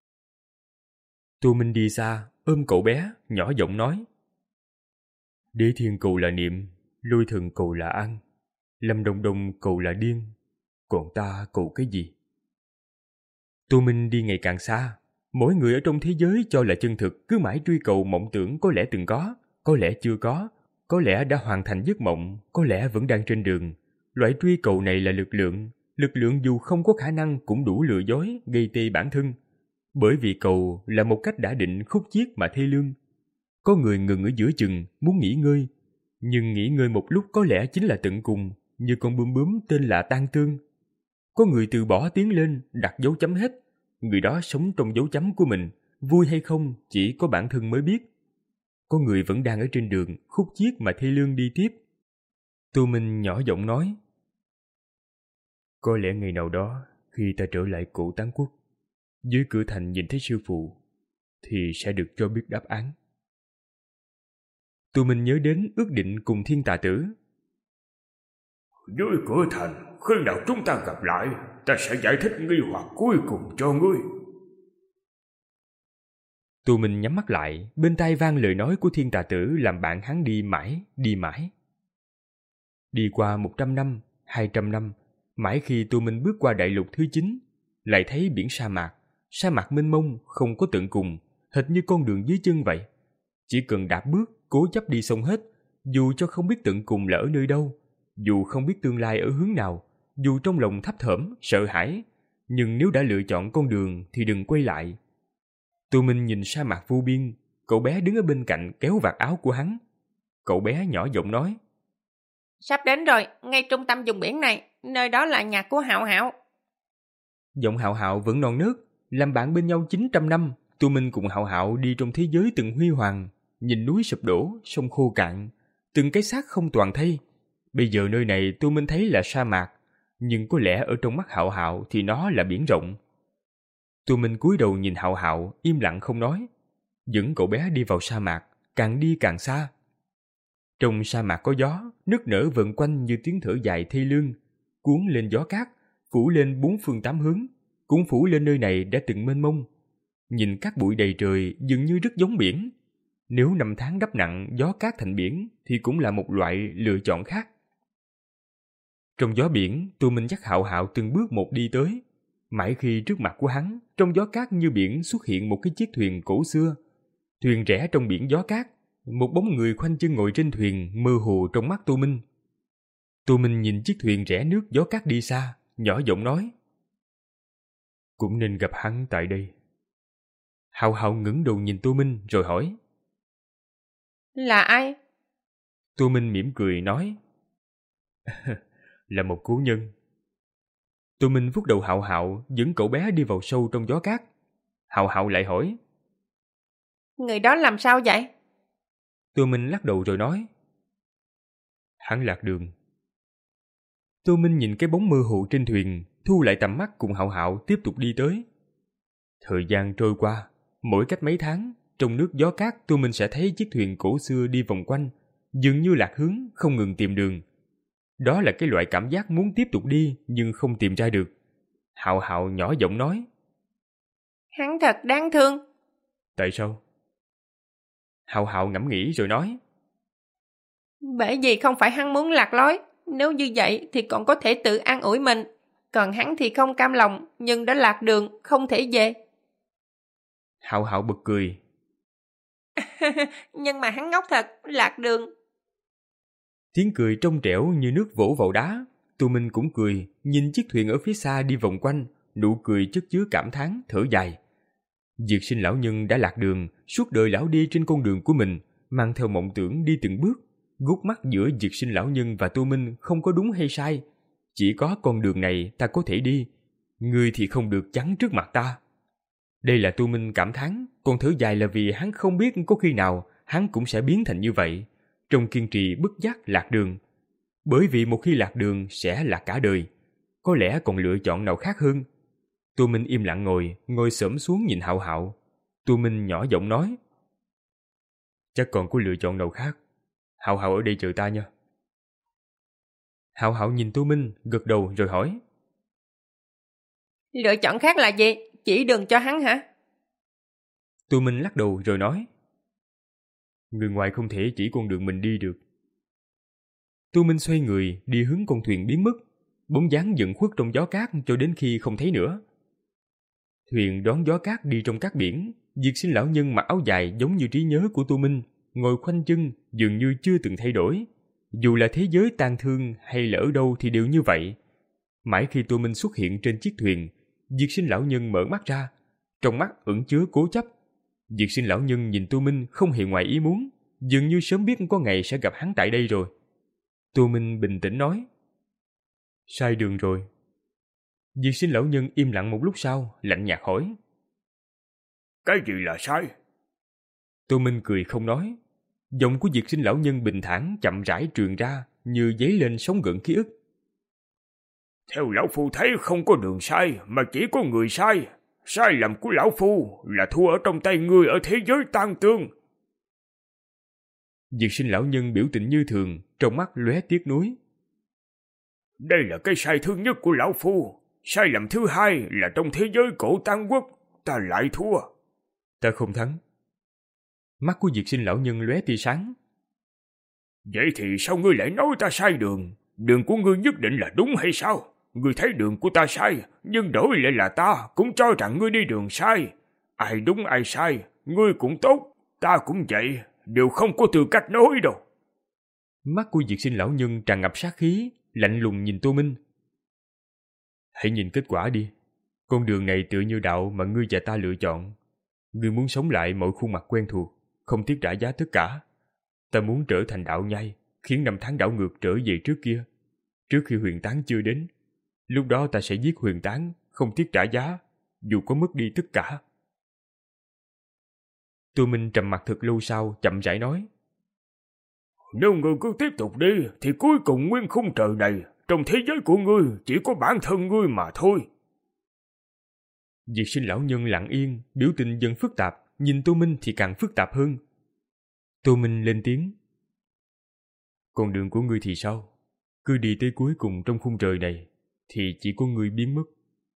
Tô Minh đi xa, ôm cậu bé, nhỏ giọng nói. Đế Thiên cầu là niệm, Lôi Thần cầu là ăn, Lâm Đông Đông cầu là điên, còn ta cầu cái gì? Tô Minh đi ngày càng xa, mỗi người ở trong thế giới cho là chân thực cứ mãi truy cầu mộng tưởng có lẽ từng có, có lẽ chưa có, có lẽ đã hoàn thành giấc mộng, có lẽ vẫn đang trên đường. Loại truy cầu này là lực lượng, lực lượng dù không có khả năng cũng đủ lừa dối, gây tê bản thân. Bởi vì cầu là một cách đã định khúc chiết mà thê lương. Có người ngừng ở giữa chừng, muốn nghỉ ngơi, nhưng nghỉ ngơi một lúc có lẽ chính là tận cùng, như con bướm bướm tên là Tan Tương. Có người từ bỏ tiến lên, đặt dấu chấm hết, người đó sống trong dấu chấm của mình, vui hay không chỉ có bản thân mới biết. Có người vẫn đang ở trên đường, khúc chiết mà thê lương đi tiếp. Tô Minh nhỏ giọng nói. Có lẽ ngày nào đó, khi ta trở lại Cổ Tán Quốc, dưới cửa thành nhìn thấy sư phụ, thì sẽ được cho biết đáp án. Tô Minh nhớ đến ước định cùng Thiên Tà Tử. Dưới cửa thành, khi nào chúng ta gặp lại, ta sẽ giải thích nghi hoặc cuối cùng cho ngươi. Tô Minh nhắm mắt lại, bên tai vang lời nói của Thiên Tà Tử làm bạn hắn đi mãi, đi mãi. Đi qua một trăm năm, hai trăm năm, mãi khi Tô Minh bước qua đại lục thứ chín, lại thấy biển sa mạc, sa mạc mênh mông, không có tận cùng, hệt như con đường dưới chân vậy. Chỉ cần đạp bước, cố chấp đi xong hết, dù cho không biết tận cùng là ở nơi đâu, dù không biết tương lai ở hướng nào, dù trong lòng thấp thởm, sợ hãi, nhưng nếu đã lựa chọn con đường thì đừng quay lại. Tô Minh nhìn sa mạc vô biên, cậu bé đứng ở bên cạnh kéo vạt áo của hắn. Cậu bé nhỏ giọng nói: Sắp đến rồi, ngay trung tâm vùng biển này, nơi đó là nhà của Hạo Hạo. Giọng Hạo Hạo vẫn non nớt, làm bạn bên nhau chín trăm năm. Tu Minh cùng Hạo Hạo đi trong thế giới từng huy hoàng, nhìn núi sụp đổ, sông khô cạn, từng cái xác không toàn thây. Bây giờ nơi này Tu Minh thấy là sa mạc, nhưng có lẽ ở trong mắt Hạo Hạo thì nó là biển rộng. Tu Minh cúi đầu nhìn Hạo Hạo, im lặng không nói, dẫn cậu bé đi vào sa mạc, càng đi càng xa. Trong sa mạc có gió, nức nở vần quanh như tiếng thở dài thê lương, cuốn lên gió cát, phủ lên bốn phương tám hướng, cũng phủ lên nơi này đã từng mênh mông. Nhìn cát bụi đầy trời dường như rất giống biển. Nếu năm tháng đắp nặng gió cát thành biển thì cũng là một loại lựa chọn khác. Trong gió biển, Tu Minh dắt Hạo Hạo từng bước một đi tới. Mãi khi trước mặt của hắn, trong gió cát như biển xuất hiện một cái chiếc thuyền cổ xưa. Thuyền rẽ trong biển gió cát, một bóng người khoanh chân ngồi trên thuyền mơ hồ trong mắt Tu Minh. Tu Minh nhìn chiếc thuyền rẽ nước gió cát đi xa, nhỏ giọng nói: Cũng nên gặp hắn tại đây. Hạo Hạo ngẩng đầu nhìn Tu Minh rồi hỏi: Là ai? Tu Minh mỉm cười nói: Là một cố nhân. Tu Minh vuốt đầu Hạo Hạo, dẫn cậu bé đi vào sâu trong gió cát. Hạo Hạo lại hỏi: Người đó làm sao vậy? Tu Minh lắc đầu rồi nói: Hắn lạc đường. Tu Minh nhìn cái bóng mơ hồ trên thuyền, thu lại tầm mắt cùng Hạo Hạo tiếp tục đi tới. Thời gian trôi qua, mỗi cách mấy tháng, trong nước gió cát Tu Minh sẽ thấy chiếc thuyền cổ xưa đi vòng quanh, dường như lạc hướng, không ngừng tìm đường. Đó là cái loại cảm giác muốn tiếp tục đi nhưng không tìm ra được. Hạo Hạo nhỏ giọng nói: Hắn thật đáng thương. Tại sao? Hạo Hạo ngẫm nghĩ rồi nói: Bởi vì không phải hắn muốn lạc lối. Nếu như vậy thì còn có thể tự an ủi mình. Còn hắn thì không cam lòng, nhưng đã lạc đường, không thể về. Hạo Hạo bật cười. Nhưng mà hắn ngốc thật, lạc đường. Tiếng cười trong trẻo như nước vỗ vào đá. Tu Minh cũng cười, nhìn chiếc thuyền ở phía xa đi vòng quanh, nụ cười chất chứa cảm thán, thở dài. Diệt Sinh lão nhân đã lạc đường, suốt đời lão đi trên con đường của mình, mang theo mộng tưởng đi từng bước. Gút mắt giữa Diệt Sinh lão nhân và Tu Minh không có đúng hay sai. Chỉ có con đường này ta có thể đi, ngươi thì không được chắn trước mặt ta. Đây là Tu Minh cảm thán, còn thở dài là vì hắn không biết có khi nào hắn cũng sẽ biến thành như vậy, trong kiên trì bất giác lạc đường. Bởi vì một khi lạc đường sẽ là cả đời, có lẽ còn lựa chọn nào khác hơn. Tu Minh im lặng ngồi, ngồi xổm xuống nhìn Hạo Hạo. Tu Minh nhỏ giọng nói: Chắc còn có lựa chọn nào khác. Hạo Hạo ở đây chờ ta nha. Hạo Hạo nhìn Tu Minh, gật đầu rồi hỏi: Lựa chọn khác là gì? Chỉ đường cho hắn hả? Tu Minh lắc đầu rồi nói: Người ngoài không thể chỉ con đường mình đi được. Tu Minh xoay người đi hướng con thuyền biến mất, bóng dáng dần khuất trong gió cát cho đến khi không thấy nữa. Thuyền đón gió cát đi trong cát biển. Diệt Sinh lão nhân mặc áo dài giống như trí nhớ của Tu Minh, ngồi khoanh chân dường như chưa từng thay đổi. Dù là thế giới tang thương hay là ở đâu thì đều như vậy. Mãi khi Tu Minh xuất hiện trên chiếc thuyền, Diệt Sinh lão nhân mở mắt ra, trong mắt ẩn chứa cố chấp. Diệt Sinh lão nhân nhìn Tu Minh không hề ngoài ý muốn, dường như sớm biết có ngày sẽ gặp hắn tại đây rồi. Tu Minh bình tĩnh nói: Sai đường rồi. Diệt Sinh lão nhân im lặng một lúc sau, lạnh nhạt hỏi: Cái gì là sai? Tu Minh cười không nói. Giọng của Diệt Sinh lão nhân bình thản chậm rãi truyền ra, như dấy lên sóng gợn ký ức. Theo lão phu thấy không có đường sai, mà chỉ có người sai. Sai lầm của lão phu là thua ở trong tay ngươi ở thế giới tang tương. Diệt Sinh lão nhân biểu tình như thường, trong mắt lóe tiếc nuối. Đây là cái sai thứ nhất của lão phu. Sai lầm thứ hai là trong thế giới cổ Tăng Quốc, ta lại thua. Ta không thắng. Mắt của Diệt Sinh lão nhân lóe tia sáng. Vậy thì sao ngươi lại nói ta sai đường? Đường của ngươi nhất định là đúng hay sao? Ngươi thấy đường của ta sai, nhưng đổi lại là ta cũng cho rằng ngươi đi đường sai. Ai đúng ai sai, ngươi cũng tốt, ta cũng vậy, đều không có tư cách nói đâu. Mắt của Diệt Sinh lão nhân tràn ngập sát khí, lạnh lùng nhìn Tô Minh. Hãy nhìn kết quả đi. Con đường này tựa như đạo mà ngươi và ta lựa chọn. Ngươi muốn sống lại mọi khuôn mặt quen thuộc, không tiếc trả giá tất cả. Ta muốn trở thành đạo nhai, khiến năm tháng đảo ngược trở về trước kia, trước khi huyền tán chưa đến. Lúc đó ta sẽ giết huyền tán, không tiếc trả giá, dù có mất đi tất cả. Tô Minh trầm mặt thật lâu sau, chậm rãi nói: Nếu ngươi cứ tiếp tục đi, thì cuối cùng nguyên khung trời này, trong thế giới của ngươi, chỉ có bản thân ngươi mà thôi. Diệt Sinh lão nhân lặng yên, biểu tình dần phức tạp, nhìn Tô Minh thì càng phức tạp hơn. Tô Minh lên tiếng: Con đường của ngươi thì sao? Cứ đi tới cuối cùng trong khung trời này, thì chỉ có ngươi biến mất.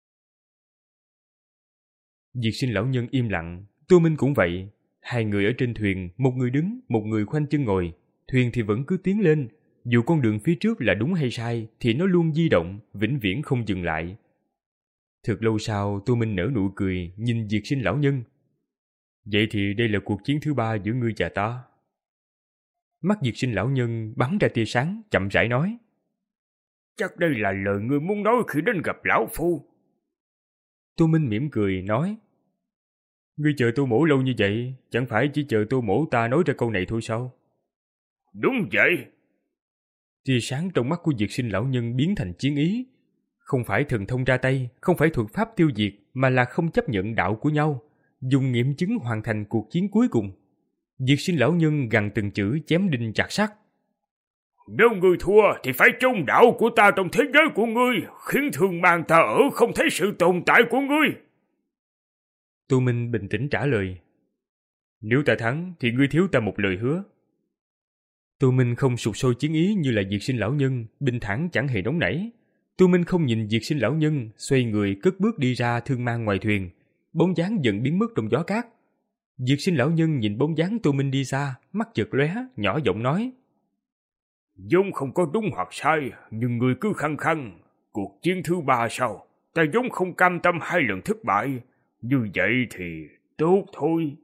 Diệt Sinh lão nhân im lặng, Tô Minh cũng vậy. Hai người ở trên thuyền, một người đứng, một người khoanh chân ngồi. Thuyền thì vẫn cứ tiến lên, dù con đường phía trước là đúng hay sai thì nó luôn di động, vĩnh viễn không dừng lại. Thật lâu sau, Tô Minh nở nụ cười, nhìn Diệt Sinh lão nhân. Vậy thì đây là cuộc chiến thứ ba giữa ngươi và ta. Mắt Diệt Sinh lão nhân bắn ra tia sáng, chậm rãi nói: Chắc đây là lời ngươi muốn nói khi đến gặp lão phu. Tô Minh mỉm cười nói: Ngươi chờ Tô mỗ lâu như vậy, chẳng phải chỉ chờ Tô mỗ ta nói ra câu này thôi sao? Đúng vậy. Tia sáng trong mắt của Diệt Sinh lão nhân biến thành chiến ý. Không phải thần thông ra tay, không phải thuật pháp tiêu diệt, mà là không chấp nhận đạo của nhau, dùng nghiệm chứng hoàn thành cuộc chiến cuối cùng. Diệt Sinh lão nhân gằn từng chữ, chém đinh chặt sắt. Nếu ngươi thua thì phải chung đạo của ta trong thế giới của ngươi, khiến thương mang ta ở không thấy sự tồn tại của ngươi. Tô Minh bình tĩnh trả lời: Nếu ta thắng thì ngươi thiếu ta một lời hứa. Tô Minh không sụp sôi chiến ý như là Diệt Sinh lão nhân, bình thản chẳng hề nóng nảy. Tô Minh không nhìn Diệt Sinh lão nhân, xoay người cất bước đi ra thương mang ngoài thuyền, bóng dáng dần biến mất trong gió cát. Diệt Sinh lão nhân nhìn bóng dáng Tô Minh đi xa, mắt chợt lóe, nhỏ giọng nói: Vốn không có đúng hoặc sai, nhưng người cứ khăng khăng. Cuộc chiến thứ ba sao? Ta vốn không cam tâm hai lần thất bại. Như vậy thì tốt thôi.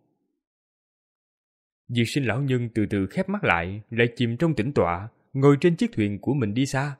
Diệt Sinh lão nhân từ từ khép mắt lại, lại chìm trong tĩnh tọa, ngồi trên chiếc thuyền của mình đi xa.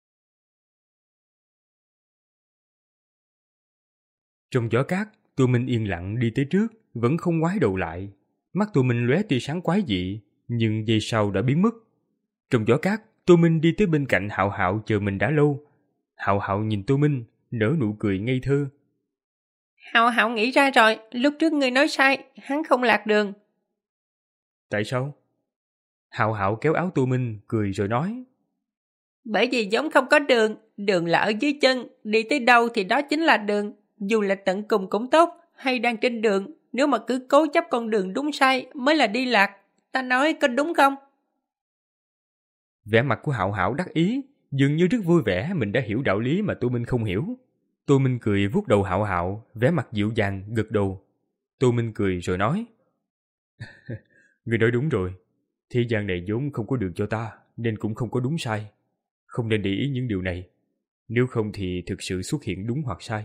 Trong gió cát, Tô Minh yên lặng đi tới trước, vẫn không ngoái đầu lại. Mắt Tô Minh lóe tia sáng quái dị, nhưng giây sau đã biến mất. Trong gió cát, Tô Minh đi tới bên cạnh Hạo Hạo chờ mình đã lâu. Hạo Hạo nhìn Tô Minh, nở nụ cười ngây thơ. Hạo Hạo nghĩ ra rồi, lúc trước ngươi nói sai, hắn không lạc đường. Tại sao? Hạo Hạo kéo áo Tô Minh, cười rồi nói: Bởi vì giống không có đường, đường là ở dưới chân, đi tới đâu thì đó chính là đường. Dù là tận cùng cũng tốt, hay đang trên đường, nếu mà cứ cố chấp con đường đúng sai mới là đi lạc. Ta nói có đúng không? Vẻ mặt của Hạo Hạo đắc ý, dường như rất vui vẻ mình đã hiểu đạo lý mà Tô Minh không hiểu. Tô Minh cười vuốt đầu Hạo Hạo, vẻ mặt dịu dàng gật đầu. Tô Minh cười rồi nói: Ngươi nói đúng rồi, thế gian này vốn không có đường cho ta, nên cũng không có đúng sai. Không nên để ý những điều này, nếu không thì thực sự xuất hiện đúng hoặc sai.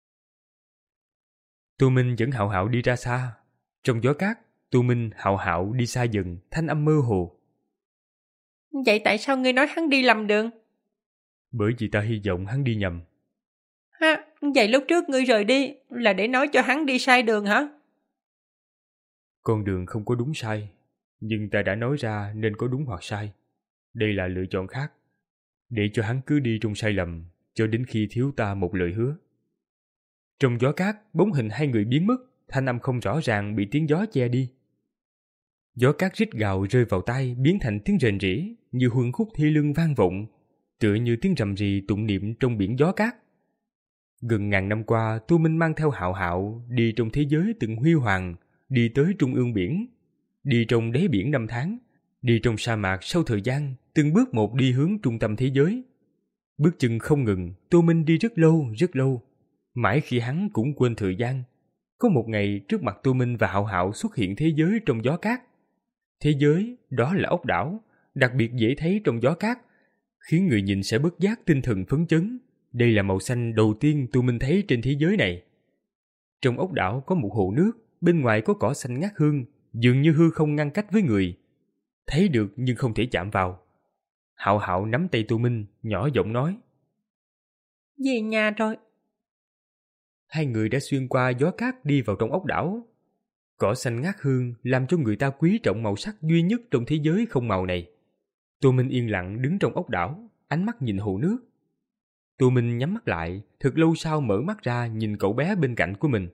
Tô Minh dẫn Hạo Hạo đi ra xa. Trong gió cát, Tô Minh, Hạo Hạo đi xa dần, thanh âm mơ hồ. Vậy tại sao ngươi nói hắn đi lầm đường? Bởi vì ta hy vọng hắn đi nhầm. Ha, vậy lúc trước ngươi rời đi là để nói cho hắn đi sai đường hả? Con đường không có đúng sai, nhưng ta đã nói ra nên có đúng hoặc sai. Đây là lựa chọn khác, để cho hắn cứ đi trong sai lầm cho đến khi thiếu ta một lời hứa. Trong gió cát, bóng hình hai người biến mất, thanh âm không rõ ràng bị tiếng gió che đi. Gió cát rít gào rơi vào tai biến thành tiếng rền rĩ, như huân khúc thi lưng vang vọng, tựa như tiếng rầm rì tụng niệm trong biển gió cát. Gần ngàn năm qua, Tô Minh mang theo Hạo Hạo đi trong thế giới từng huy hoàng, đi tới trung ương biển, đi trong đáy biển năm tháng, đi trong sa mạc sau thời gian, từng bước một đi hướng trung tâm thế giới. Bước chân không ngừng, Tô Minh đi rất lâu, rất lâu, mãi khi hắn cũng quên thời gian. Có một ngày, trước mặt Tô Minh và Hạo Hạo xuất hiện thế giới trong gió cát. Thế giới đó là ốc đảo, đặc biệt dễ thấy trong gió cát, khiến người nhìn sẽ bất giác tinh thần phấn chấn. Đây là màu xanh đầu tiên Tô Minh thấy trên thế giới này. Trong ốc đảo có một hồ nước, bên ngoài có cỏ xanh ngát hương, dường như hư không ngăn cách với người. Thấy được nhưng không thể chạm vào. Hạo Hạo nắm tay Tô Minh, nhỏ giọng nói: Về nhà rồi. Hai người đã xuyên qua gió cát đi vào trong ốc đảo. Cỏ xanh ngát hương làm cho người ta quý trọng màu sắc duy nhất trong thế giới không màu này. Tô Minh yên lặng đứng trong ốc đảo, ánh mắt nhìn hồ nước. Tô Minh nhắm mắt lại, thật lâu sau mở mắt ra nhìn cậu bé bên cạnh của mình.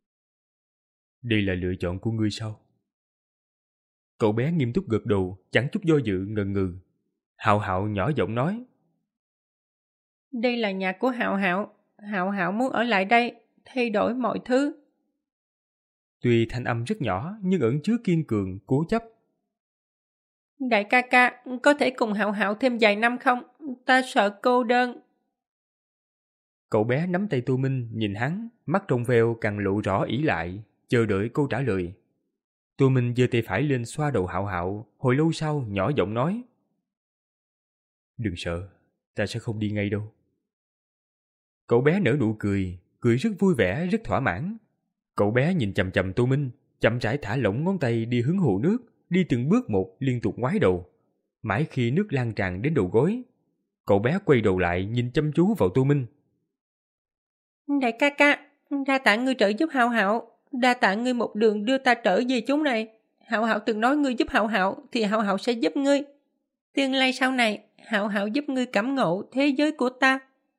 Đây là lựa chọn của ngươi sao? Cậu bé nghiêm túc gật đầu, chẳng chút do dự ngần ngừ. Hạo Hạo nhỏ giọng nói. Đây là nhà của Hạo Hạo. Hạo Hạo muốn ở lại đây, thay đổi mọi thứ. Tuy thanh âm rất nhỏ nhưng ẩn chứa kiên cường, cố chấp. Đại ca ca, có thể cùng Hạo Hạo thêm vài năm không? Ta sợ cô đơn. Cậu bé nắm tay Tô Minh nhìn hắn, mắt trong veo càng lộ rõ ỷ lại, chờ đợi câu trả lời. Tô Minh giơ tay phải lên xoa đầu Hạo Hạo, hồi lâu sau nhỏ giọng nói. Đừng sợ, ta sẽ không đi ngay đâu. Cậu bé nở nụ cười, cười rất vui vẻ, rất thỏa mãn. Cậu bé nhìn chằm chằm Tô Minh, chậm rãi thả lỏng ngón tay đi hướng hồ nước, đi từng bước một liên tục ngoái đầu. Mãi khi nước lan tràn đến đầu gối, cậu bé quay đầu lại nhìn chăm chú vào Tô Minh. Đại ca ca, đa tạ ngươi trợ giúp Hạo Hạo, đa tạ ngươi một đường đưa ta trở về chốn này. Hạo Hạo từng nói ngươi giúp Hạo Hạo thì Hạo Hạo sẽ giúp ngươi. Tương lai sau này, Hạo Hạo giúp ngươi cảm ngộ thế giới của ta.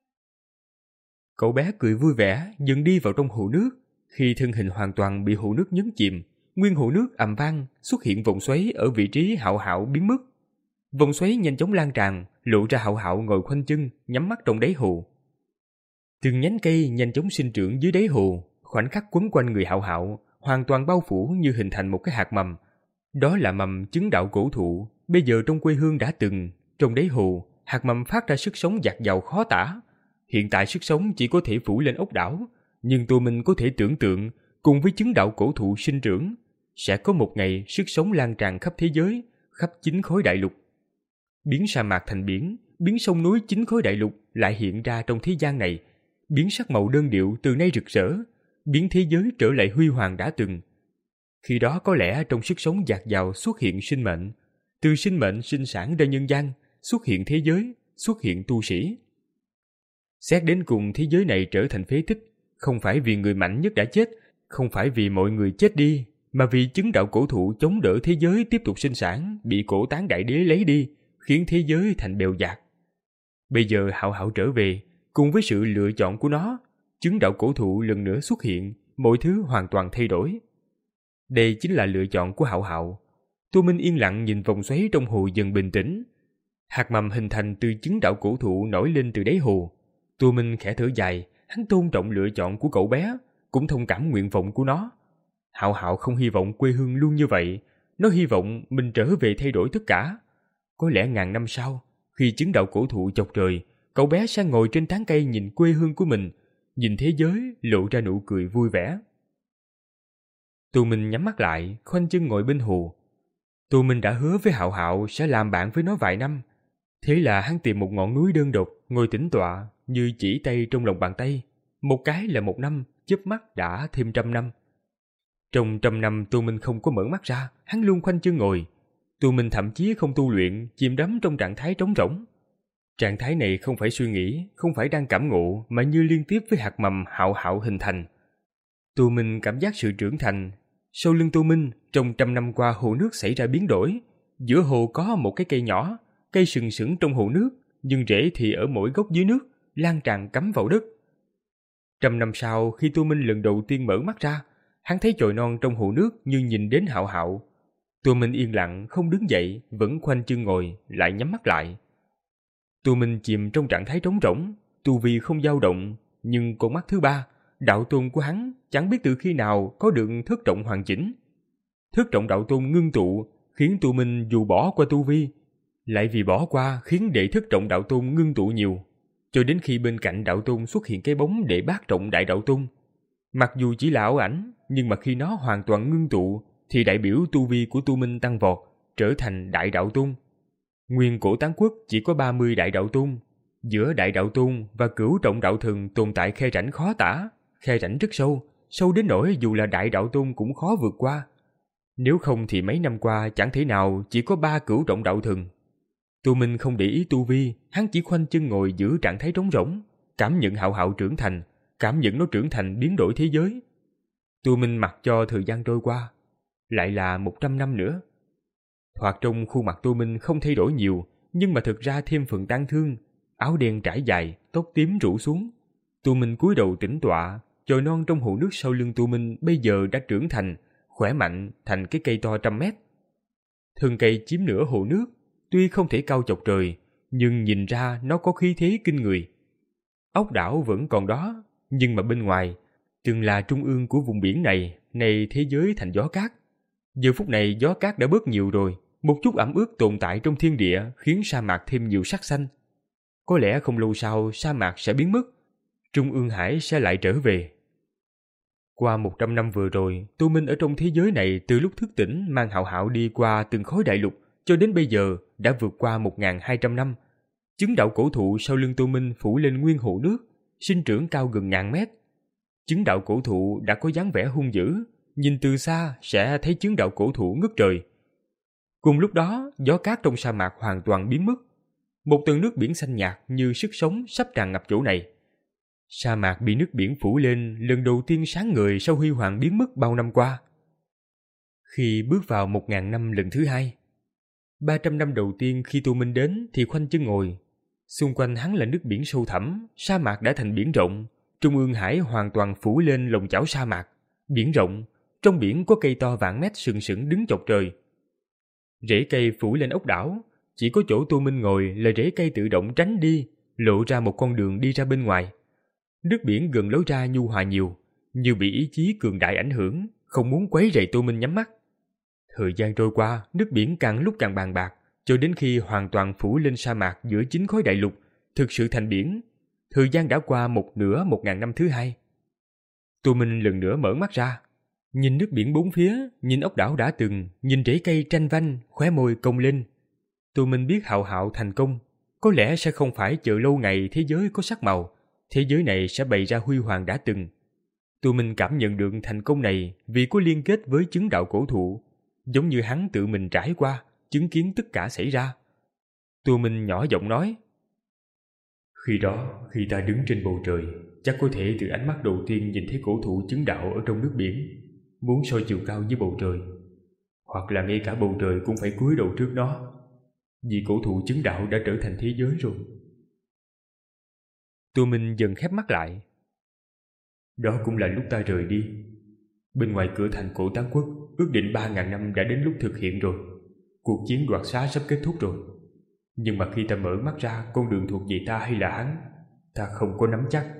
Cậu bé cười vui vẻ, dần đi vào trong hồ nước. Khi thân hình hoàn toàn bị hồ nước nhấn chìm, nguyên hồ nước ầm vang, xuất hiện vòng xoáy ở vị trí Hạo Hạo biến mất. Vòng xoáy nhanh chóng lan tràn, lộ ra Hạo Hạo ngồi khoanh chân, nhắm mắt trong đáy hồ. Từng nhánh cây nhanh chóng sinh trưởng dưới đáy hồ, khoảnh khắc quấn quanh người Hạo Hạo, hoàn toàn bao phủ như hình thành một cái hạt mầm. Đó là mầm chứng đạo cổ thụ, bây giờ trong quê hương đã từng, trong đáy hồ, hạt mầm phát ra sức sống dạt dào khó tả. Hiện tại sức sống chỉ có thể phủ lên ốc đảo, nhưng Tô Minh có thể tưởng tượng, cùng với chứng đạo cổ thụ sinh trưởng, sẽ có một ngày sức sống lan tràn khắp thế giới, khắp chín khối đại lục. Biến sa mạc thành biển, biến sông núi chín khối đại lục lại hiện ra trong thế gian này, biến sắc màu đơn điệu từ nay rực rỡ, biến thế giới trở lại huy hoàng đã từng. Khi đó có lẽ trong sức sống dạt dào xuất hiện sinh mệnh, từ sinh mệnh sinh sản ra nhân gian, xuất hiện thế giới, xuất hiện tu sĩ. Xét đến cùng thế giới này trở thành phế tích, không phải vì người mạnh nhất đã chết, không phải vì mọi người chết đi, mà vì chứng đạo cổ thụ chống đỡ thế giới tiếp tục sinh sản, bị cổ tán đại đế lấy đi, khiến thế giới thành bèo dạt. Bây giờ Hạo Hạo trở về, cùng với sự lựa chọn của nó, chứng đạo cổ thụ lần nữa xuất hiện, mọi thứ hoàn toàn thay đổi. Đây chính là lựa chọn của Hạo Hạo. Tô Minh yên lặng nhìn vòng xoáy trong hồ dần bình tĩnh. Hạt mầm hình thành từ chứng đạo cổ thụ nổi lên từ đáy hồ. Tô Minh khẽ thở dài, hắn tôn trọng lựa chọn của cậu bé, cũng thông cảm nguyện vọng của nó. Hạo Hạo không hy vọng quê hương luôn như vậy, nó hy vọng mình trở về thay đổi tất cả. Có lẽ ngàn năm sau, khi chứng đạo cổ thụ chọc trời, cậu bé sẽ ngồi trên tán cây nhìn quê hương của mình, nhìn thế giới lộ ra nụ cười vui vẻ. Tô Minh nhắm mắt lại, khoanh chân ngồi bên hồ. Tô Minh đã hứa với Hạo Hạo sẽ làm bạn với nó vài năm. Thế là hắn tìm một ngọn núi đơn độc, ngồi tĩnh tọa, như chỉ tay trong lòng bàn tay. Một cái là một năm, chớp mắt đã thêm trăm năm. Trong trăm năm Tô Minh không có mở mắt ra, hắn luôn khoanh chân ngồi. Tô Minh thậm chí không tu luyện, chìm đắm trong trạng thái trống rỗng. Trạng thái này không phải suy nghĩ, không phải đang cảm ngộ, mà như liên tiếp với hạt mầm Hạo Hạo hình thành. Tô Minh cảm giác sự trưởng thành. Sau lưng Tô Minh, trong trăm năm qua hồ nước xảy ra biến đổi. Giữa hồ có một cái cây nhỏ, cây sừng sững trong hồ nước, nhưng rễ thì ở mỗi gốc dưới nước, lan tràn cắm vào đất. Trăm năm sau, khi Tô Minh lần đầu tiên mở mắt ra, hắn thấy chồi non trong hồ nước như nhìn đến Hạo Hạo. Tô Minh yên lặng, không đứng dậy, vẫn khoanh chân ngồi, lại nhắm mắt lại. Tô Minh chìm trong trạng thái trống rỗng, tu vi không dao động, nhưng con mắt thứ ba, đạo tôn của hắn chẳng biết từ khi nào có được thất trọng hoàn chỉnh. Thất trọng đạo tôn ngưng tụ, khiến Tô Minh dù bỏ qua tu vi, lại vì bỏ qua khiến đệ thất trọng đạo tôn ngưng tụ nhiều, cho đến khi bên cạnh đạo tôn xuất hiện cái bóng đệ bát trọng đại đạo tôn. Mặc dù chỉ là ảo ảnh, nhưng mà khi nó hoàn toàn ngưng tụ, thì đại biểu tu vi của Tô Minh tăng vọt, trở thành đại đạo tôn. Nguyên cổ Tán Quốc chỉ có ba mươi đại đạo tôn, giữa đại đạo tôn và cửu trọng đạo thần tồn tại khe rãnh khó tả, khe rãnh rất sâu, sâu đến nỗi dù là đại đạo tôn cũng khó vượt qua. Nếu không thì mấy năm qua chẳng thể nào chỉ có ba cửu trọng đạo thần. Tô Minh không để ý tu vi, hắn chỉ khoanh chân ngồi giữ trạng thái trống rỗng, cảm nhận Hạo Hạo trưởng thành, cảm nhận nó trưởng thành biến đổi thế giới. Tu Minh mặc cho thời gian trôi qua, lại là một trăm năm nữa. Thoạt trông khuôn mặt Tu Minh không thay đổi nhiều, nhưng mà thực ra thêm phần tang thương, áo đen trải dài, tóc tím rủ xuống. Tu Minh cúi đầu tĩnh tọa, chồi non trong hồ nước sau lưng Tu Minh bây giờ đã trưởng thành, khỏe mạnh thành cái cây to trăm mét. Thân cây chiếm nửa hồ nước, tuy không thể cao chọc trời, nhưng nhìn ra nó có khí thế kinh người. Ốc đảo vẫn còn đó, nhưng mà bên ngoài, từng là trung ương của vùng biển này, này thế giới thành gió cát. Giờ phút này gió cát đã bớt nhiều rồi, một chút ẩm ướt tồn tại trong thiên địa khiến sa mạc thêm nhiều sắc xanh. Có lẽ không lâu sau sa mạc sẽ biến mất, trung ương hải sẽ lại trở về. Qua một trăm năm vừa rồi, Tu Minh ở trong thế giới này từ lúc thức tỉnh mang Hạo Hạo đi qua từng khối đại lục cho đến bây giờ đã vượt qua một nghìn hai trăm năm. Chứng đạo cổ thụ sau lưng Tu Minh phủ lên nguyên hồ nước, sinh trưởng cao gần ngàn mét. Chứng đạo cổ thụ đã có dáng vẻ hung dữ, nhìn từ xa sẽ thấy chứng đạo cổ thụ ngất trời. Cùng lúc đó, gió cát trong sa mạc hoàn toàn biến mất. Một tầng nước biển xanh nhạt như sức sống sắp tràn ngập chỗ này. Sa mạc bị nước biển phủ lên lần đầu tiên sáng ngời sau huy hoàng biến mất bao năm qua. Khi bước vào một ngàn năm lần thứ hai, ba trăm năm đầu tiên khi Tu Minh đến thì khoanh chân ngồi. Xung quanh hắn là nước biển sâu thẳm, sa mạc đã thành biển rộng. Trung ương hải hoàn toàn phủ lên lồng chảo sa mạc. Biển rộng, trong biển có cây to vạn mét sừng sững đứng chọc trời. Rễ cây phủ lên ốc đảo, chỉ có chỗ Tu Minh ngồi là rễ cây tự động tránh đi, lộ ra một con đường đi ra bên ngoài. Nước biển gần lối ra nhu hòa nhiều, như bị ý chí cường đại ảnh hưởng, không muốn quấy rầy Tu Minh nhắm mắt. Thời gian trôi qua, nước biển càng lúc càng bàn bạc, cho đến khi hoàn toàn phủ lên sa mạc giữa chín khối đại lục, thực sự thành biển. Thời gian đã qua một nửa một ngàn năm thứ hai. Tu Minh lần nữa mở mắt ra, nhìn nước biển bốn phía, nhìn ốc đảo đã từng, nhìn rễ cây tranh vanh, khóe môi cong lên. Tu Minh biết Hạo Hạo thành công, có lẽ sẽ không phải chờ lâu ngày thế giới có sắc màu, thế giới này sẽ bày ra huy hoàng đã từng. Tu Minh cảm nhận được thành công này vì có liên kết với chứng đạo cổ thụ, giống như hắn tự mình trải qua, chứng kiến tất cả xảy ra. Tu Minh nhỏ giọng nói: Khi đó, khi ta đứng trên bầu trời, chắc có thể từ ánh mắt đầu tiên nhìn thấy cổ thụ chứng đạo ở trong nước biển, muốn soi chiều cao với bầu trời. Hoặc là ngay cả bầu trời cũng phải cúi đầu trước nó, vì cổ thụ chứng đạo đã trở thành thế giới rồi. Tu Minh dần khép mắt lại. Đó cũng là lúc ta rời đi. Bên ngoài cửa thành cổ Tán Quốc, ước định ba ngàn năm đã đến lúc thực hiện rồi. Cuộc chiến đoạt xá sắp kết thúc rồi. Nhưng mà khi ta mở mắt ra, con đường thuộc về ta hay là hắn, ta không có nắm chắc.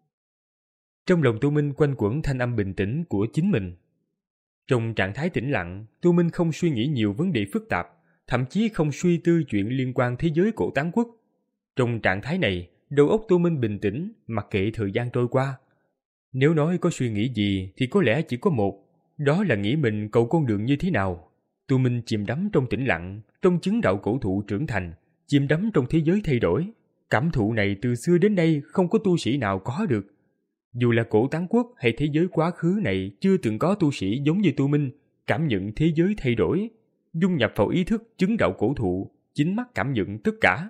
Trong lòng Tu Minh quanh quẩn thanh âm bình tĩnh của chính mình. Trong trạng thái tĩnh lặng, Tu Minh không suy nghĩ nhiều vấn đề phức tạp, thậm chí không suy tư chuyện liên quan thế giới cổ Tán Quốc. Trong trạng thái này, đầu óc Tu Minh bình tĩnh, mặc kệ thời gian trôi qua. Nếu nói có suy nghĩ gì thì có lẽ chỉ có một, đó là nghĩ mình cầu con đường như thế nào. Tu Minh chìm đắm trong tĩnh lặng, trong chứng đạo cổ thụ trưởng thành, chìm đắm trong thế giới thay đổi. Cảm thụ này từ xưa đến nay không có tu sĩ nào có được. Dù là cổ Tán Quốc hay thế giới quá khứ này, chưa từng có tu sĩ giống như Tu Minh cảm nhận thế giới thay đổi, dung nhập vào ý thức chứng đạo cổ thụ, chính mắt cảm nhận tất cả.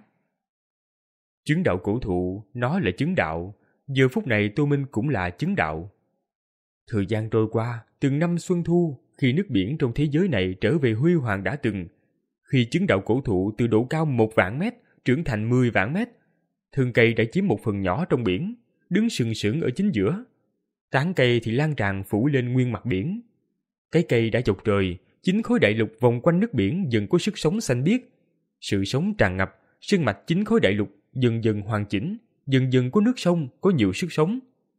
Chứng đạo cổ thụ, nó là chứng đạo, giờ phút này Tu Minh cũng là chứng đạo. Thời gian trôi qua, từng năm xuân thu, khi nước biển trong thế giới này trở về huy hoàng đã từng, khi chứng đạo cổ thụ từ độ cao một vạn mét trưởng thành mười vạn mét, thân cây đã chiếm một phần nhỏ trong biển, đứng sừng sững ở chính giữa. Tán cây thì lan tràn phủ lên nguyên mặt biển. Cái cây đã chọc trời, chín khối đại lục vòng quanh nước biển dần có sức sống xanh biếc. Sự sống tràn ngập, sơn mạch chín khối đại lục dần dần hoàn chỉnh, dần dần có nước sông, có nhiều sức sống.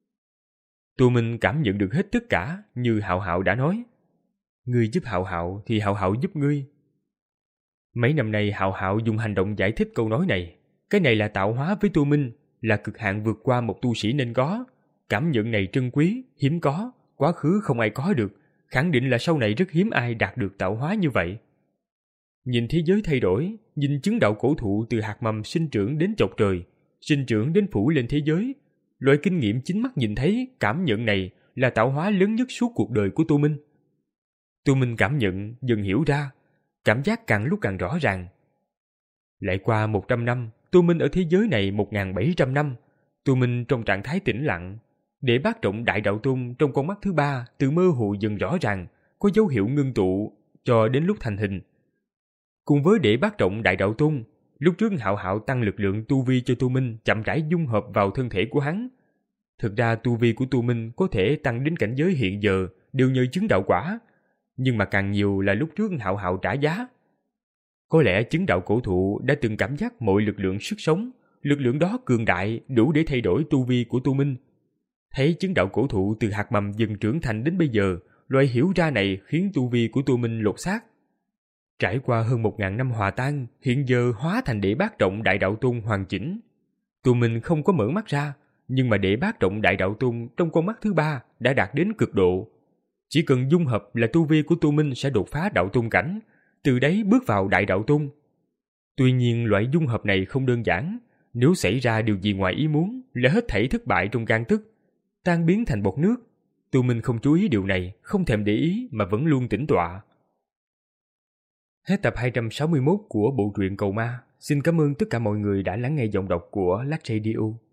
Tu Minh cảm nhận được hết tất cả, như Hạo Hạo đã nói. Ngươi giúp Hạo Hạo thì Hạo Hạo giúp ngươi. Mấy năm nay Hạo Hạo dùng hành động giải thích câu nói này. Cái này là tạo hóa với Tu Minh, là cực hạn vượt qua một tu sĩ nên có. Cảm nhận này trân quý, hiếm có, quá khứ không ai có được, khẳng định là sau này rất hiếm ai đạt được tạo hóa như vậy. Nhìn thế giới thay đổi, nhìn chứng đạo cổ thụ từ hạt mầm sinh trưởng đến chọc trời, sinh trưởng đến phủ lên thế giới. Loại kinh nghiệm chính mắt nhìn thấy, cảm nhận này là tạo hóa lớn nhất suốt cuộc đời của Tu Minh. Tu Minh cảm nhận, dần hiểu ra, cảm giác càng lúc càng rõ ràng. Lại qua một trăm năm, Tu Minh ở thế giới này một nghìn bảy trăm năm, Tu Minh trong trạng thái tĩnh lặng. Để bát trọng đại đạo tôn trong con mắt thứ ba từ mơ hồ dần rõ ràng, có dấu hiệu ngưng tụ cho đến lúc thành hình. Cùng với để bát trọng đại đạo tôn, lúc trước Hạo Hạo tăng lực lượng tu vi cho Tô Minh chậm rãi dung hợp vào thân thể của hắn. Thực ra tu vi của Tô Minh có thể tăng đến cảnh giới hiện giờ đều nhờ chứng đạo quả, nhưng mà càng nhiều là lúc trước Hạo Hạo trả giá. Có lẽ chứng đạo cổ thụ đã từng cảm giác mọi lực lượng sức sống, lực lượng đó cường đại đủ để thay đổi tu vi của Tô Minh. Thấy chứng đạo cổ thụ từ hạt mầm dần trưởng thành đến bây giờ, loại hiểu ra này khiến tu vi của Tô Minh lột xác. Trải qua hơn một ngàn năm hòa tan, hiện giờ hóa thành đệ bát trọng đại đạo tôn hoàn chỉnh. Tô Minh không có mở mắt ra, nhưng mà đệ bát trọng đại đạo tôn trong con mắt thứ ba đã đạt đến cực độ. Chỉ cần dung hợp là tu vi của Tô Minh sẽ đột phá đạo tôn cảnh, từ đấy bước vào đại đạo tôn. Tuy nhiên loại dung hợp này không đơn giản, nếu xảy ra điều gì ngoài ý muốn là hết thảy thất bại trong gang tức, tan biến thành bọt nước. Tô Minh không chú ý điều này, không thèm để ý mà vẫn luôn tĩnh tọa. Hết tập hai trăm sáu mươi mốt của bộ truyện Cầu Ma. Xin cảm ơn tất cả mọi người đã lắng nghe giọng đọc của Lắc Radio.